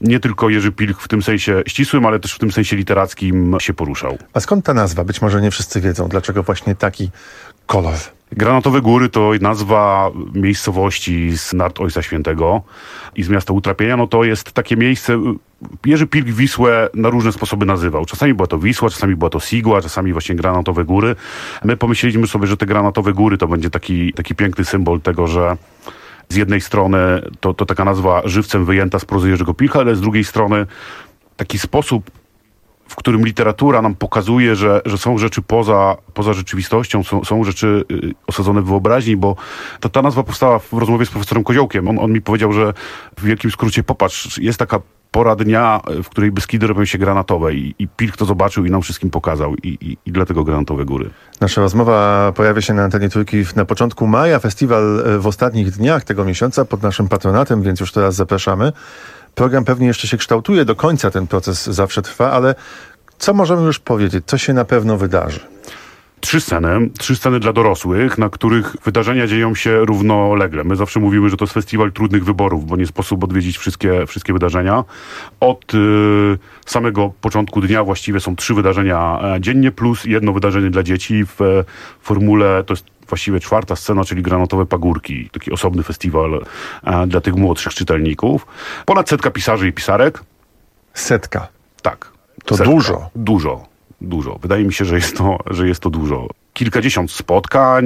S2: nie tylko Jerzy Pilch w tym sensie ścisłym, ale też w tym sensie literackim się poruszał.
S5: A skąd ta nazwa? Być może nie wszyscy wiedzą, dlaczego właśnie taki kolor.
S2: Granatowe Góry to nazwa miejscowości z Nart Ojca Świętego i z miasta Utrapienia. No to jest takie miejsce, Jerzy Pilch Wisłę na różne sposoby nazywał. Czasami była to Wisła, czasami była to Sigła, czasami właśnie Granatowe Góry. My pomyśleliśmy sobie, że te Granatowe Góry to będzie taki, taki piękny symbol tego, że z jednej strony to, to taka nazwa żywcem wyjęta z prozy Jerzego Pilcha, ale z drugiej strony taki sposób, w którym literatura nam pokazuje, że, że są rzeczy poza, poza rzeczywistością, są, są rzeczy y, osadzone w wyobraźni, bo to, ta nazwa powstała w rozmowie z profesorem Koziołkiem. On, on mi powiedział, że w wielkim skrócie, popatrz, jest taka pora dnia, w której Beskidy robią się granatowe i, i Pilch to zobaczył i nam wszystkim pokazał i, i, i dlatego Granatowe Góry.
S5: Nasza rozmowa pojawia się na antenie Trójki na początku maja, festiwal w ostatnich dniach tego miesiąca pod naszym patronatem, więc już teraz zapraszamy. Program pewnie jeszcze się kształtuje, do końca ten proces zawsze trwa, ale co możemy już powiedzieć? Co się na pewno wydarzy?
S2: Trzy sceny, trzy sceny dla dorosłych, na których wydarzenia dzieją się równolegle. My zawsze mówimy, że to jest festiwal trudnych wyborów, bo nie sposób odwiedzić wszystkie, wszystkie wydarzenia. Od y, samego początku dnia właściwie są trzy wydarzenia dziennie, plus jedno wydarzenie dla dzieci w e, formule, to jest właściwie czwarta scena, czyli Granatowe Pagórki. Taki osobny festiwal e, dla tych młodszych czytelników. Ponad setka pisarzy i pisarek.
S5: Setka?
S2: Tak.
S5: To
S2: setka.
S5: dużo.
S2: Dużo. Dużo. Wydaje mi się, że jest to, że jest to dużo. Kilkadziesiąt spotkań.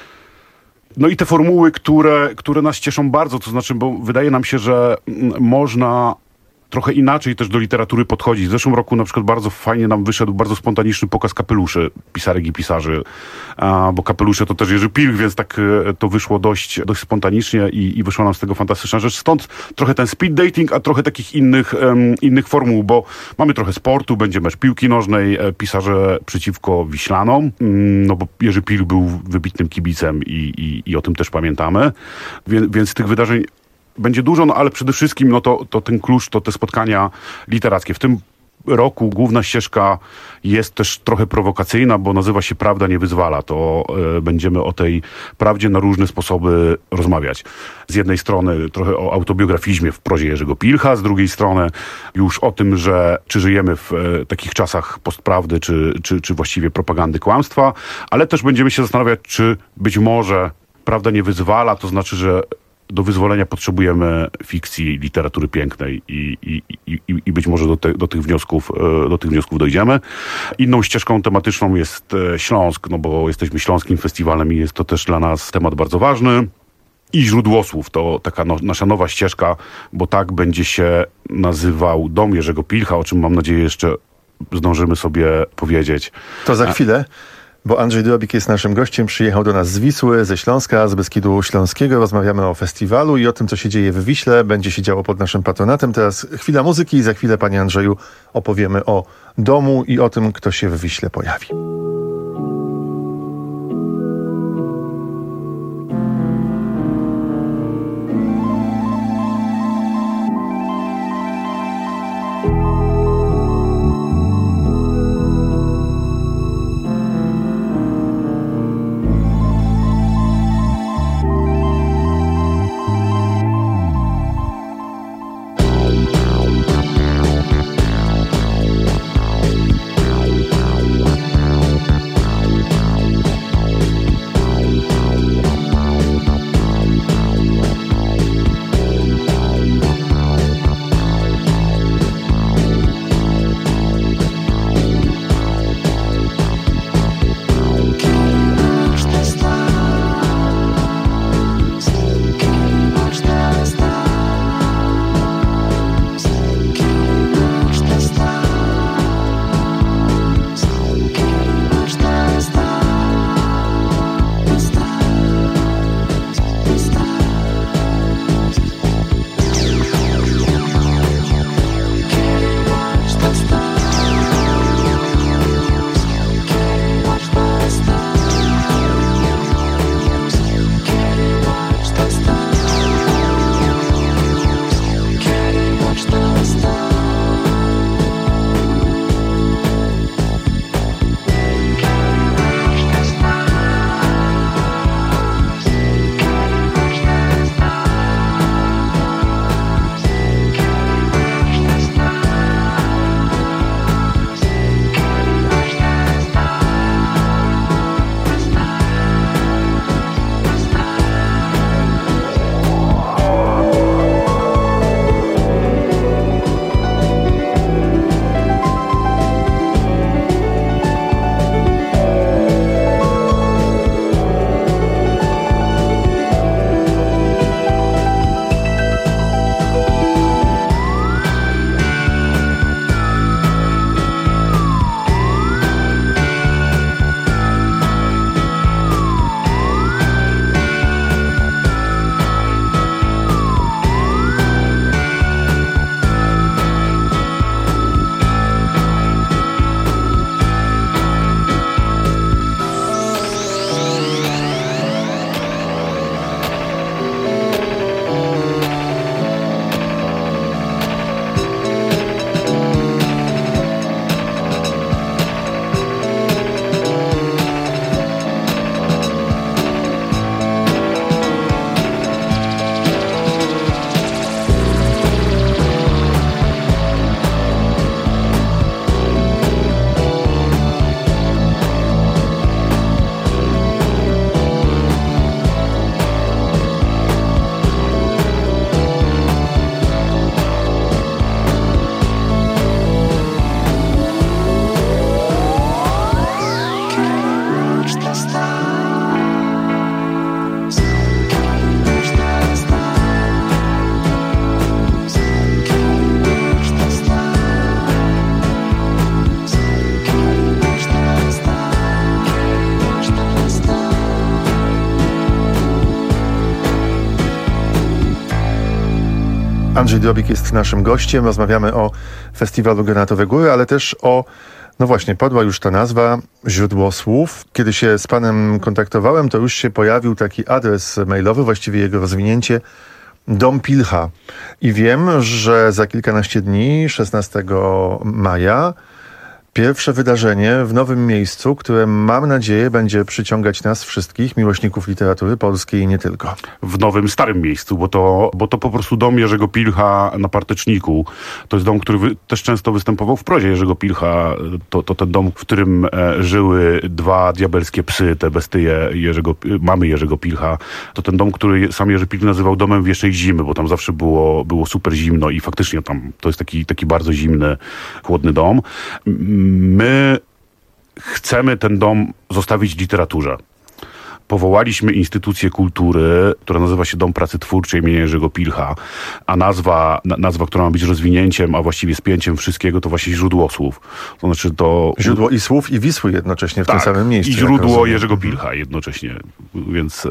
S2: No i te formuły, które, które nas cieszą bardzo, to znaczy, bo wydaje nam się, że można trochę inaczej też do literatury podchodzić. W zeszłym roku na przykład bardzo fajnie nam wyszedł bardzo spontaniczny pokaz kapeluszy pisarek i pisarzy, a, bo kapelusze to też Jerzy Pilch, więc tak to wyszło dość, dość spontanicznie i, i wyszła nam z tego fantastyczna rzecz. Stąd trochę ten speed dating, a trochę takich innych, um, innych formuł, bo mamy trochę sportu, będzie mecz piłki nożnej, pisarze przeciwko Wiślanom, no bo Jerzy Pilch był wybitnym kibicem i, i, i o tym też pamiętamy, Wie, więc tych wydarzeń będzie dużo, no ale przede wszystkim no to, to ten klucz, to te spotkania literackie. W tym roku główna ścieżka jest też trochę prowokacyjna, bo nazywa się Prawda nie wyzwala. To y, będziemy o tej prawdzie na różne sposoby rozmawiać. Z jednej strony trochę o autobiografizmie w prozie Jerzego Pilcha, z drugiej strony już o tym, że czy żyjemy w y, takich czasach postprawdy, czy, czy, czy właściwie propagandy kłamstwa, ale też będziemy się zastanawiać, czy być może prawda nie wyzwala, to znaczy, że do wyzwolenia potrzebujemy fikcji, literatury pięknej i, i, i, i być może do, te, do, tych wniosków, do tych wniosków dojdziemy. Inną ścieżką tematyczną jest Śląsk, no bo jesteśmy śląskim festiwalem i jest to też dla nas temat bardzo ważny. I Źródłosłów to taka no, nasza nowa ścieżka, bo tak będzie się nazywał Dom Jerzego Pilcha, o czym mam nadzieję jeszcze zdążymy sobie powiedzieć.
S5: To za chwilę. Bo Andrzej Drobik jest naszym gościem, przyjechał do nas z Wisły, ze Śląska, z Beskidu Śląskiego. Rozmawiamy o festiwalu i o tym, co się dzieje w Wiśle. Będzie się działo pod naszym patronatem. Teraz chwila muzyki i za chwilę, panie Andrzeju, opowiemy o domu i o tym, kto się w Wiśle pojawi. Andrzej Drobik jest naszym gościem. Rozmawiamy o festiwalu Granatowe Góry, ale też o, no właśnie, padła już ta nazwa, źródło słów. Kiedy się z panem kontaktowałem, to już się pojawił taki adres mailowy, właściwie jego rozwinięcie, Dom Pilcha. I wiem, że za kilkanaście dni, szesnastego maja, pierwsze wydarzenie w nowym miejscu, które mam nadzieję będzie przyciągać nas wszystkich, miłośników literatury polskiej i nie tylko.
S2: W nowym, starym miejscu, bo to, bo to po prostu dom Jerzego Pilcha na Parteczniku. To jest dom, który wy, też często występował w prozie Jerzego Pilcha. To, to ten dom, w którym e, żyły dwa diabelskie psy, te bestyje Jerzego, mamy Jerzego Pilcha. To ten dom, który sam Jerzy Pilch nazywał domem wiecznej zimy, bo tam zawsze było, było super zimno i faktycznie tam to jest taki, taki bardzo zimny, chłodny dom. My chcemy ten dom zostawić literaturze. Powołaliśmy instytucję kultury, która nazywa się Dom Pracy Twórczej imienia Jerzego Pilcha, a nazwa, nazwa, która ma być rozwinięciem, a właściwie spięciem wszystkiego, to właśnie źródło słów. To znaczy to...
S5: Źródło i słów, i Wisły jednocześnie w
S2: tak,
S5: tym samym miejscu.
S2: I źródło Jerzego Pilcha jednocześnie. Więc e,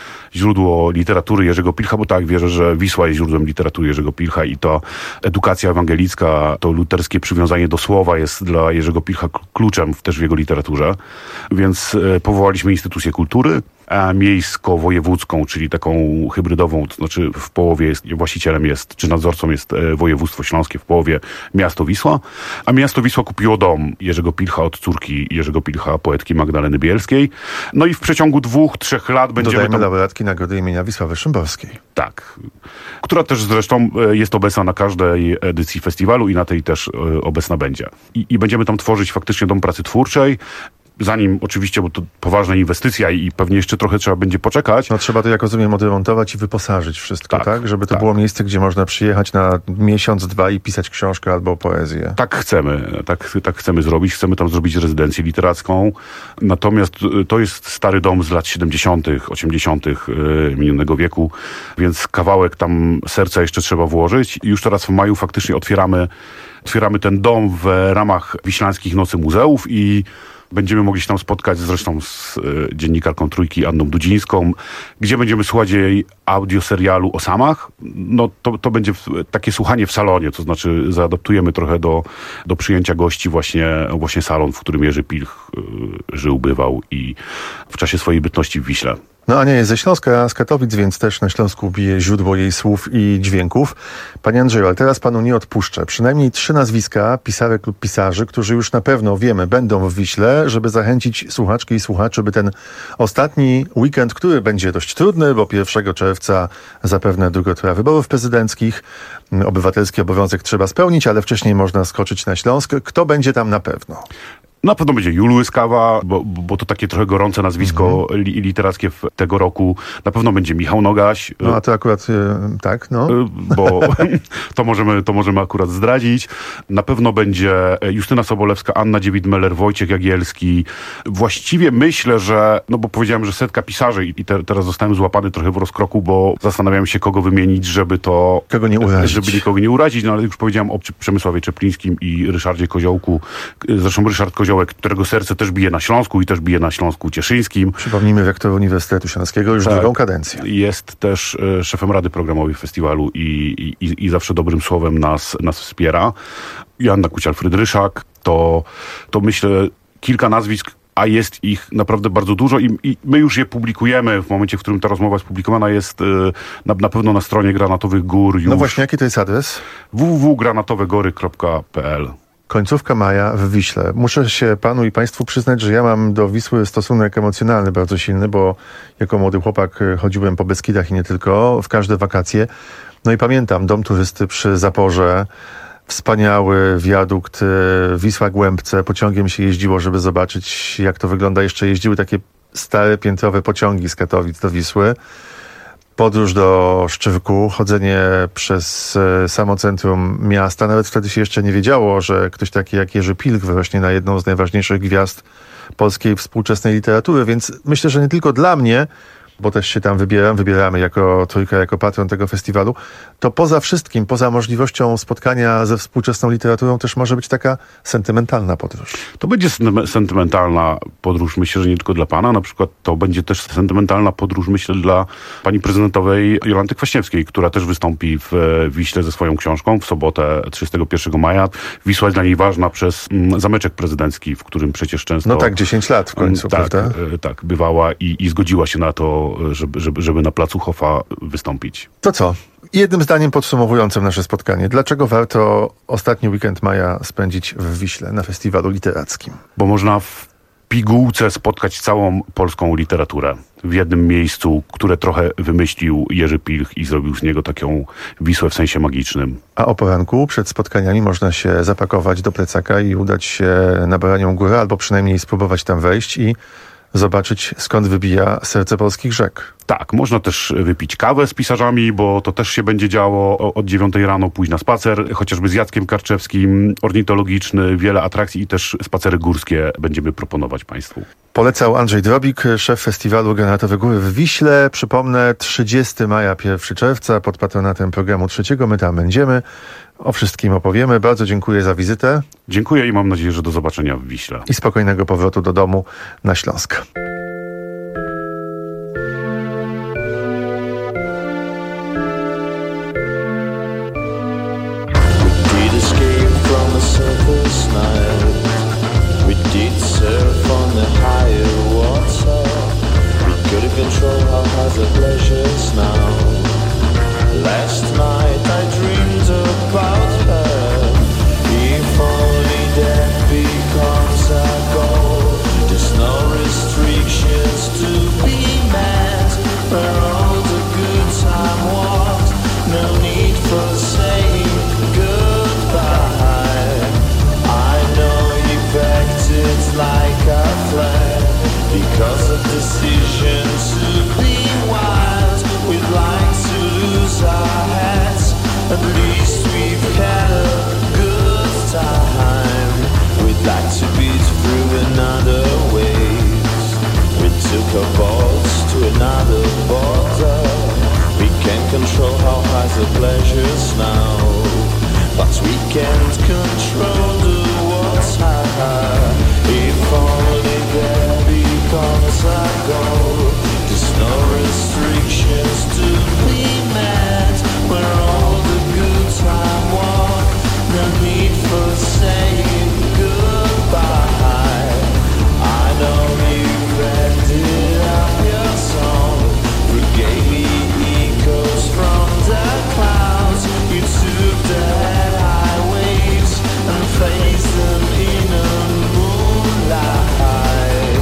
S2: źródło literatury Jerzego Pilcha, bo tak, wierzę, że Wisła jest źródłem literatury Jerzego Pilcha i to edukacja ewangelicka, to luterskie przywiązanie do słowa jest dla Jerzego Pilcha kluczem też w jego literaturze. Więc e, powołaliśmy instytucję kultury, a miejsko-wojewódzką, czyli taką hybrydową, to znaczy w połowie jest, właścicielem jest, czy nadzorcą jest e, województwo śląskie, w połowie miasto Wisła, a miasto Wisła kupiło dom Jerzego Pilcha od córki Jerzego Pilcha, poetki Magdaleny Bielskiej. No i w przeciągu dwóch, trzech lat będziemy
S5: Dodajmy
S2: tam...
S5: laureatki Nagrody imienia Wisławy Szymborskiej.
S2: Tak. Która też zresztą jest obecna na każdej edycji festiwalu i na tej też e, obecna będzie. I, I będziemy tam tworzyć faktycznie Dom Pracy Twórczej. Zanim oczywiście, bo to poważna inwestycja i pewnie jeszcze trochę trzeba będzie poczekać.
S5: No trzeba to, jak rozumiem, odremontować i wyposażyć wszystko, tak? tak? Żeby to
S2: tak.
S5: było miejsce, gdzie można przyjechać na miesiąc, dwa i pisać książkę albo poezję.
S2: Tak chcemy, tak, tak chcemy zrobić. Chcemy tam zrobić rezydencję literacką. Natomiast to jest stary dom z lat siedemdziesiątych, osiemdziesiątych minionego wieku, więc kawałek tam serca jeszcze trzeba włożyć. I już teraz w maju faktycznie otwieramy, otwieramy ten dom w ramach Wiślańskich Nocy Muzeów i będziemy mogli się tam spotkać zresztą z y, dziennikarką Trójki Anną Dudzińską, gdzie będziemy słuchać jej audioserialu o samach. No to, to będzie w, takie słuchanie w salonie, to znaczy zaadaptujemy trochę do, do przyjęcia gości właśnie, właśnie salon, w którym Jerzy Pilch y, żył, bywał i w czasie swojej bytności w Wiśle.
S5: No Ania jest ze Śląska, z Katowic, więc też na Śląsku bije źródło jej słów i dźwięków. Panie Andrzeju, ale teraz panu nie odpuszczę. Przynajmniej trzy nazwiska pisarek lub pisarzy, którzy już na pewno, wiemy, będą w Wiśle, żeby zachęcić słuchaczki i słuchaczy, by ten ostatni weekend, który będzie dość trudny, bo pierwszego czerwca zapewne druga tura wyborów prezydenckich, obywatelski obowiązek trzeba spełnić, ale wcześniej można skoczyć na Śląsk. Kto będzie tam na pewno?
S2: Na pewno będzie Jul Łyskawa, bo, bo to takie trochę gorące nazwisko mm-hmm. li, literackie w tego roku. Na pewno będzie Michał Nogaś.
S5: No a to akurat yy, tak, no.
S2: Bo to możemy, to możemy akurat zdradzić. Na pewno będzie Justyna Sobolewska, Anna Dziewit-Meller, Wojciech Jagielski. Właściwie myślę, że, no bo powiedziałem, że setka pisarzy i te, teraz zostałem złapany trochę w rozkroku, bo zastanawiam się, kogo wymienić, żeby to...
S5: Kogo nie urazić.
S2: Żeby nikogo nie urazić, no ale już powiedziałem o Przemysławie Czeplińskim i Ryszardzie Koziołku. Zresztą Ryszard Koziołek, którego serce też bije na Śląsku i też bije na Śląsku Cieszyńskim.
S5: Przypomnijmy, rektor Uniwersytetu Śląskiego już tak, drugą kadencję.
S2: Jest też e, szefem Rady Programowej Festiwalu i, i, i zawsze dobrym słowem nas, nas wspiera. Joanna Kucial-Frydryszak, to, to myślę kilka nazwisk, a jest ich naprawdę bardzo dużo i, i my już je publikujemy w momencie, w którym ta rozmowa jest publikowana, jest y, na, na pewno na stronie Granatowych Gór już.
S5: No właśnie, jaki to jest adres?
S2: w w w kropka granatowe gory kropka p l.
S5: Końcówka maja w Wiśle. Muszę się panu i państwu przyznać, że ja mam do Wisły stosunek emocjonalny bardzo silny, bo jako młody chłopak chodziłem po Beskidach i nie tylko, w każde wakacje. No i pamiętam dom turysty przy Zaporze, wspaniały wiadukt Wisła-Głębce. Pociągiem się jeździło, żeby zobaczyć, jak to wygląda. Jeszcze jeździły takie stare, piętrowe pociągi z Katowic do Wisły. Podróż do Szczyrku, chodzenie przez e, samo centrum miasta. Nawet wtedy się jeszcze nie wiedziało, że ktoś taki jak Jerzy Pilch wyrośnie na jedną z najważniejszych gwiazd polskiej współczesnej literatury. Więc myślę, że nie tylko dla mnie, bo też się tam wybieram, wybieramy jako trójka, jako patron tego festiwalu, to poza wszystkim, poza możliwością spotkania ze współczesną literaturą też może być taka sentymentalna podróż.
S2: To będzie sentymentalna podróż, myślę, że nie tylko dla pana. Na przykład to będzie też sentymentalna podróż, myślę, dla pani prezydentowej Jolanty Kwaśniewskiej, która też wystąpi w Wiśle ze swoją książką w sobotę trzydziestego pierwszego maja. Wisła jest dla niej ważna przez zameczek prezydencki, w którym przecież często...
S5: No tak, dziesięć lat w końcu,
S2: tak,
S5: prawda?
S2: Tak, bywała i, i zgodziła się na to, żeby, żeby, żeby na placu Hofa wystąpić.
S5: To co? Jednym zdaniem podsumowującym nasze spotkanie. Dlaczego warto ostatni weekend maja spędzić w Wiśle na festiwalu literackim?
S2: Bo można w pigułce spotkać całą polską literaturę w jednym miejscu, które trochę wymyślił Jerzy Pilch i zrobił z niego taką Wisłę w sensie magicznym.
S5: A o poranku przed spotkaniami można się zapakować do plecaka i udać się na Baranią Górę, albo przynajmniej spróbować tam wejść i zobaczyć, skąd wybija serce polskich rzek.
S2: Tak, można też wypić kawę z pisarzami, bo to też się będzie działo od dziewiątej rano, pójść na spacer, chociażby z Jackiem Karczewskim, ornitologiczny, wiele atrakcji i też spacery górskie będziemy proponować państwu.
S5: Polecał Andrzej Drobik, szef festiwalu Granatowe Góry w Wiśle. Przypomnę, trzydziestego maja, pierwszego czerwca pod patronatem programu Trzeciego. My tam będziemy. O wszystkim opowiemy. Bardzo dziękuję za wizytę.
S2: Dziękuję i mam nadzieję, że do zobaczenia w Wiśle.
S5: I spokojnego powrotu do domu na Śląsk.
S1: Last night I dreamed about her. If only that becomes a goal. There's no restrictions to be met. Where all the good time was. No need for saying goodbye. I know you've acted like a flare because of decision to be wise. We'd like to lose our heads. At least we've had a good time. We'd like to beat through another wave. We took our boats to another border. We can control how high the pleasures now, but we can't control the water. If only there becomes a goal. There's no restrictions to be met. Where all the good time was. No need for saying goodbye. I know you've ended up your song. Regain echoes from the clouds. You took the high waves and faced them in a moonlight.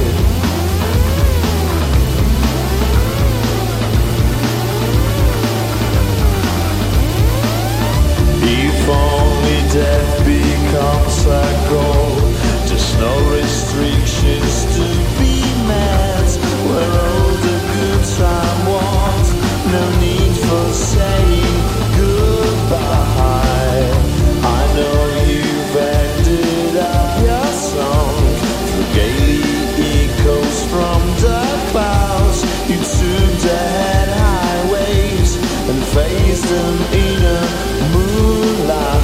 S1: If only death becomes a goal. There's no restrictions to be met. Where all the good time was. No need for saying goodbye. I know you've ended up your song. Through gaily echoes from the clouds. You took the head highways and faced them in a moonlight.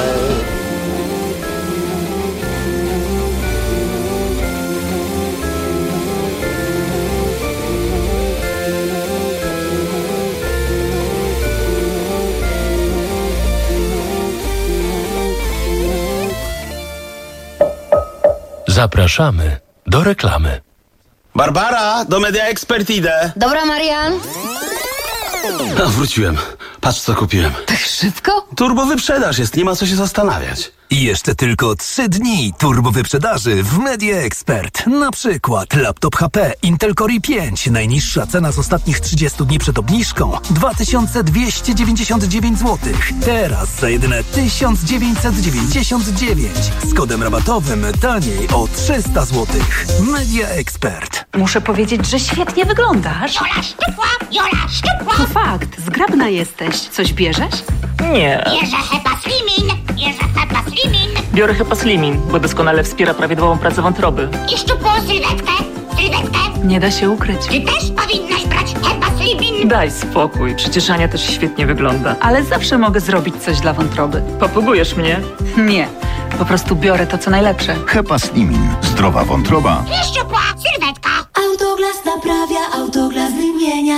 S24: Zapraszamy do reklamy.
S25: Barbara, do Media Expert idę.
S23: Dobra, Marian.
S25: A, wróciłem. Patrz, co kupiłem.
S23: Tak szybko?
S25: Turbo wyprzedaż jest, nie ma co się zastanawiać.
S24: I jeszcze tylko trzy dni turbo wyprzedaży w Media Expert. Na przykład laptop H P Intel Core i pięć. Najniższa cena z ostatnich trzydziestu dni przed obniżką dwa tysiące dwieście dziewięćdziesiąt dziewięć złotych. Teraz za jedyne tysiąc dziewięćset dziewięćdziesiąt dziewięć. Z kodem rabatowym taniej o trzysta złotych. Media Expert.
S3: Muszę powiedzieć, że świetnie wyglądasz.
S6: Jola szczupła, Jola szczupła.
S3: To fakt, zgrabna jesteś. Coś bierzesz? Nie.
S6: Bierze Hepa Slimin, bierze Hepa Slimin.
S3: Biorę Hepa Slimin, bo doskonale wspiera prawidłową pracę wątroby.
S6: I szczupłą sylwetkę, sylwetkę.
S3: Nie da się ukryć.
S6: Ty też powinnaś brać Hepa Slimin.
S18: Daj spokój, przecież Ania też świetnie wygląda. Ale zawsze mogę zrobić coś dla wątroby. Popugujesz mnie?
S3: Nie, po prostu biorę to, co najlepsze.
S7: Hepa Slimin. Zdrowa wątroba.
S6: Szczupła sylwetka.
S8: Autoglas naprawia, Autoglas wymienia.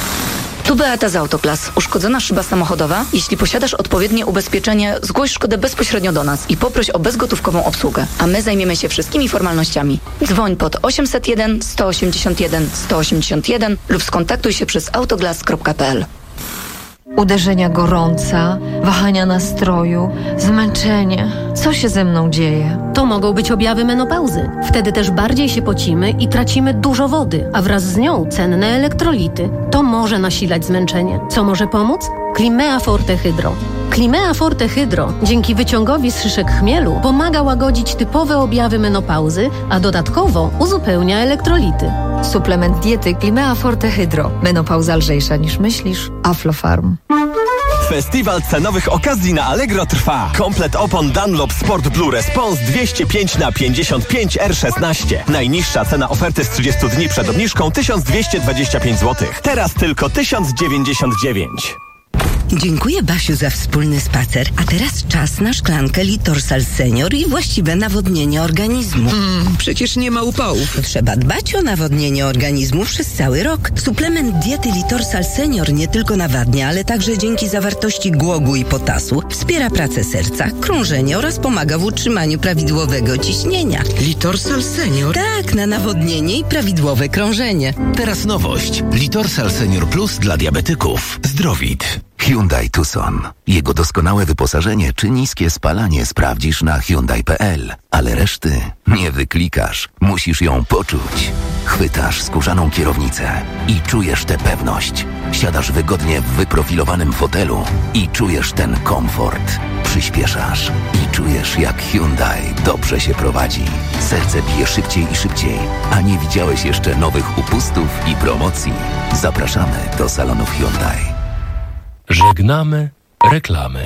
S9: Tu Beata z Autoglas. Uszkodzona szyba samochodowa? Jeśli posiadasz odpowiednie ubezpieczenie, zgłoś szkodę bezpośrednio do nas i poproś o bezgotówkową obsługę, a my zajmiemy się wszystkimi formalnościami. Dzwoń pod osiemset jeden sto osiemdziesiąt jeden sto osiemdziesiąt jeden lub skontaktuj się przez autoglas kropka p l.
S10: Uderzenia gorąca, wahania nastroju, zmęczenie. Co się ze mną dzieje?
S11: To mogą być objawy menopauzy. Wtedy też bardziej się pocimy i tracimy dużo wody, a wraz z nią cenne elektrolity. To może nasilać zmęczenie. Co może pomóc? Climea Forte Hydro. Climea Forte Hydro dzięki wyciągowi z szyszek chmielu pomaga łagodzić typowe objawy menopauzy, a dodatkowo uzupełnia elektrolity.
S10: Suplement diety Climea Forte Hydro. Menopauza lżejsza niż myślisz. Aflofarm.
S13: Festiwal cenowych okazji na Allegro trwa. Komplet opon Dunlop Sport Blue Response dwieście pięć na pięćdziesiąt pięć R szesnaście. Najniższa cena oferty z trzydziestu dni przed obniżką tysiąc dwieście dwadzieścia pięć złotych. Teraz tylko tysiąc dziewięćdziesiąt dziewięć.
S15: Dziękuję, Basiu, za wspólny spacer. A teraz czas na szklankę Litorsal Senior i właściwe nawodnienie organizmu.
S26: Mm, przecież nie ma upałów.
S15: Trzeba dbać o nawodnienie organizmu przez cały rok. Suplement diety Litorsal Senior nie tylko nawadnia, ale także dzięki zawartości głogu i potasu wspiera pracę serca, krążenie oraz pomaga w utrzymaniu prawidłowego ciśnienia.
S26: Litorsal Senior?
S15: Tak, na nawodnienie i prawidłowe krążenie.
S29: Teraz nowość. Litorsal Senior Plus dla diabetyków. Zdrowit. Hyundai Tucson. Jego doskonałe wyposażenie czy niskie spalanie sprawdzisz na hyundai kropka p l. Ale reszty nie wyklikasz. Musisz ją poczuć. Chwytasz skórzaną kierownicę i czujesz tę pewność. Siadasz wygodnie w wyprofilowanym fotelu i czujesz ten komfort. Przyspieszasz i czujesz, jak Hyundai dobrze się prowadzi. Serce bije szybciej i szybciej, a nie widziałeś jeszcze nowych upustów i promocji. Zapraszamy do salonów Hyundai.
S30: Żegnamy reklamy.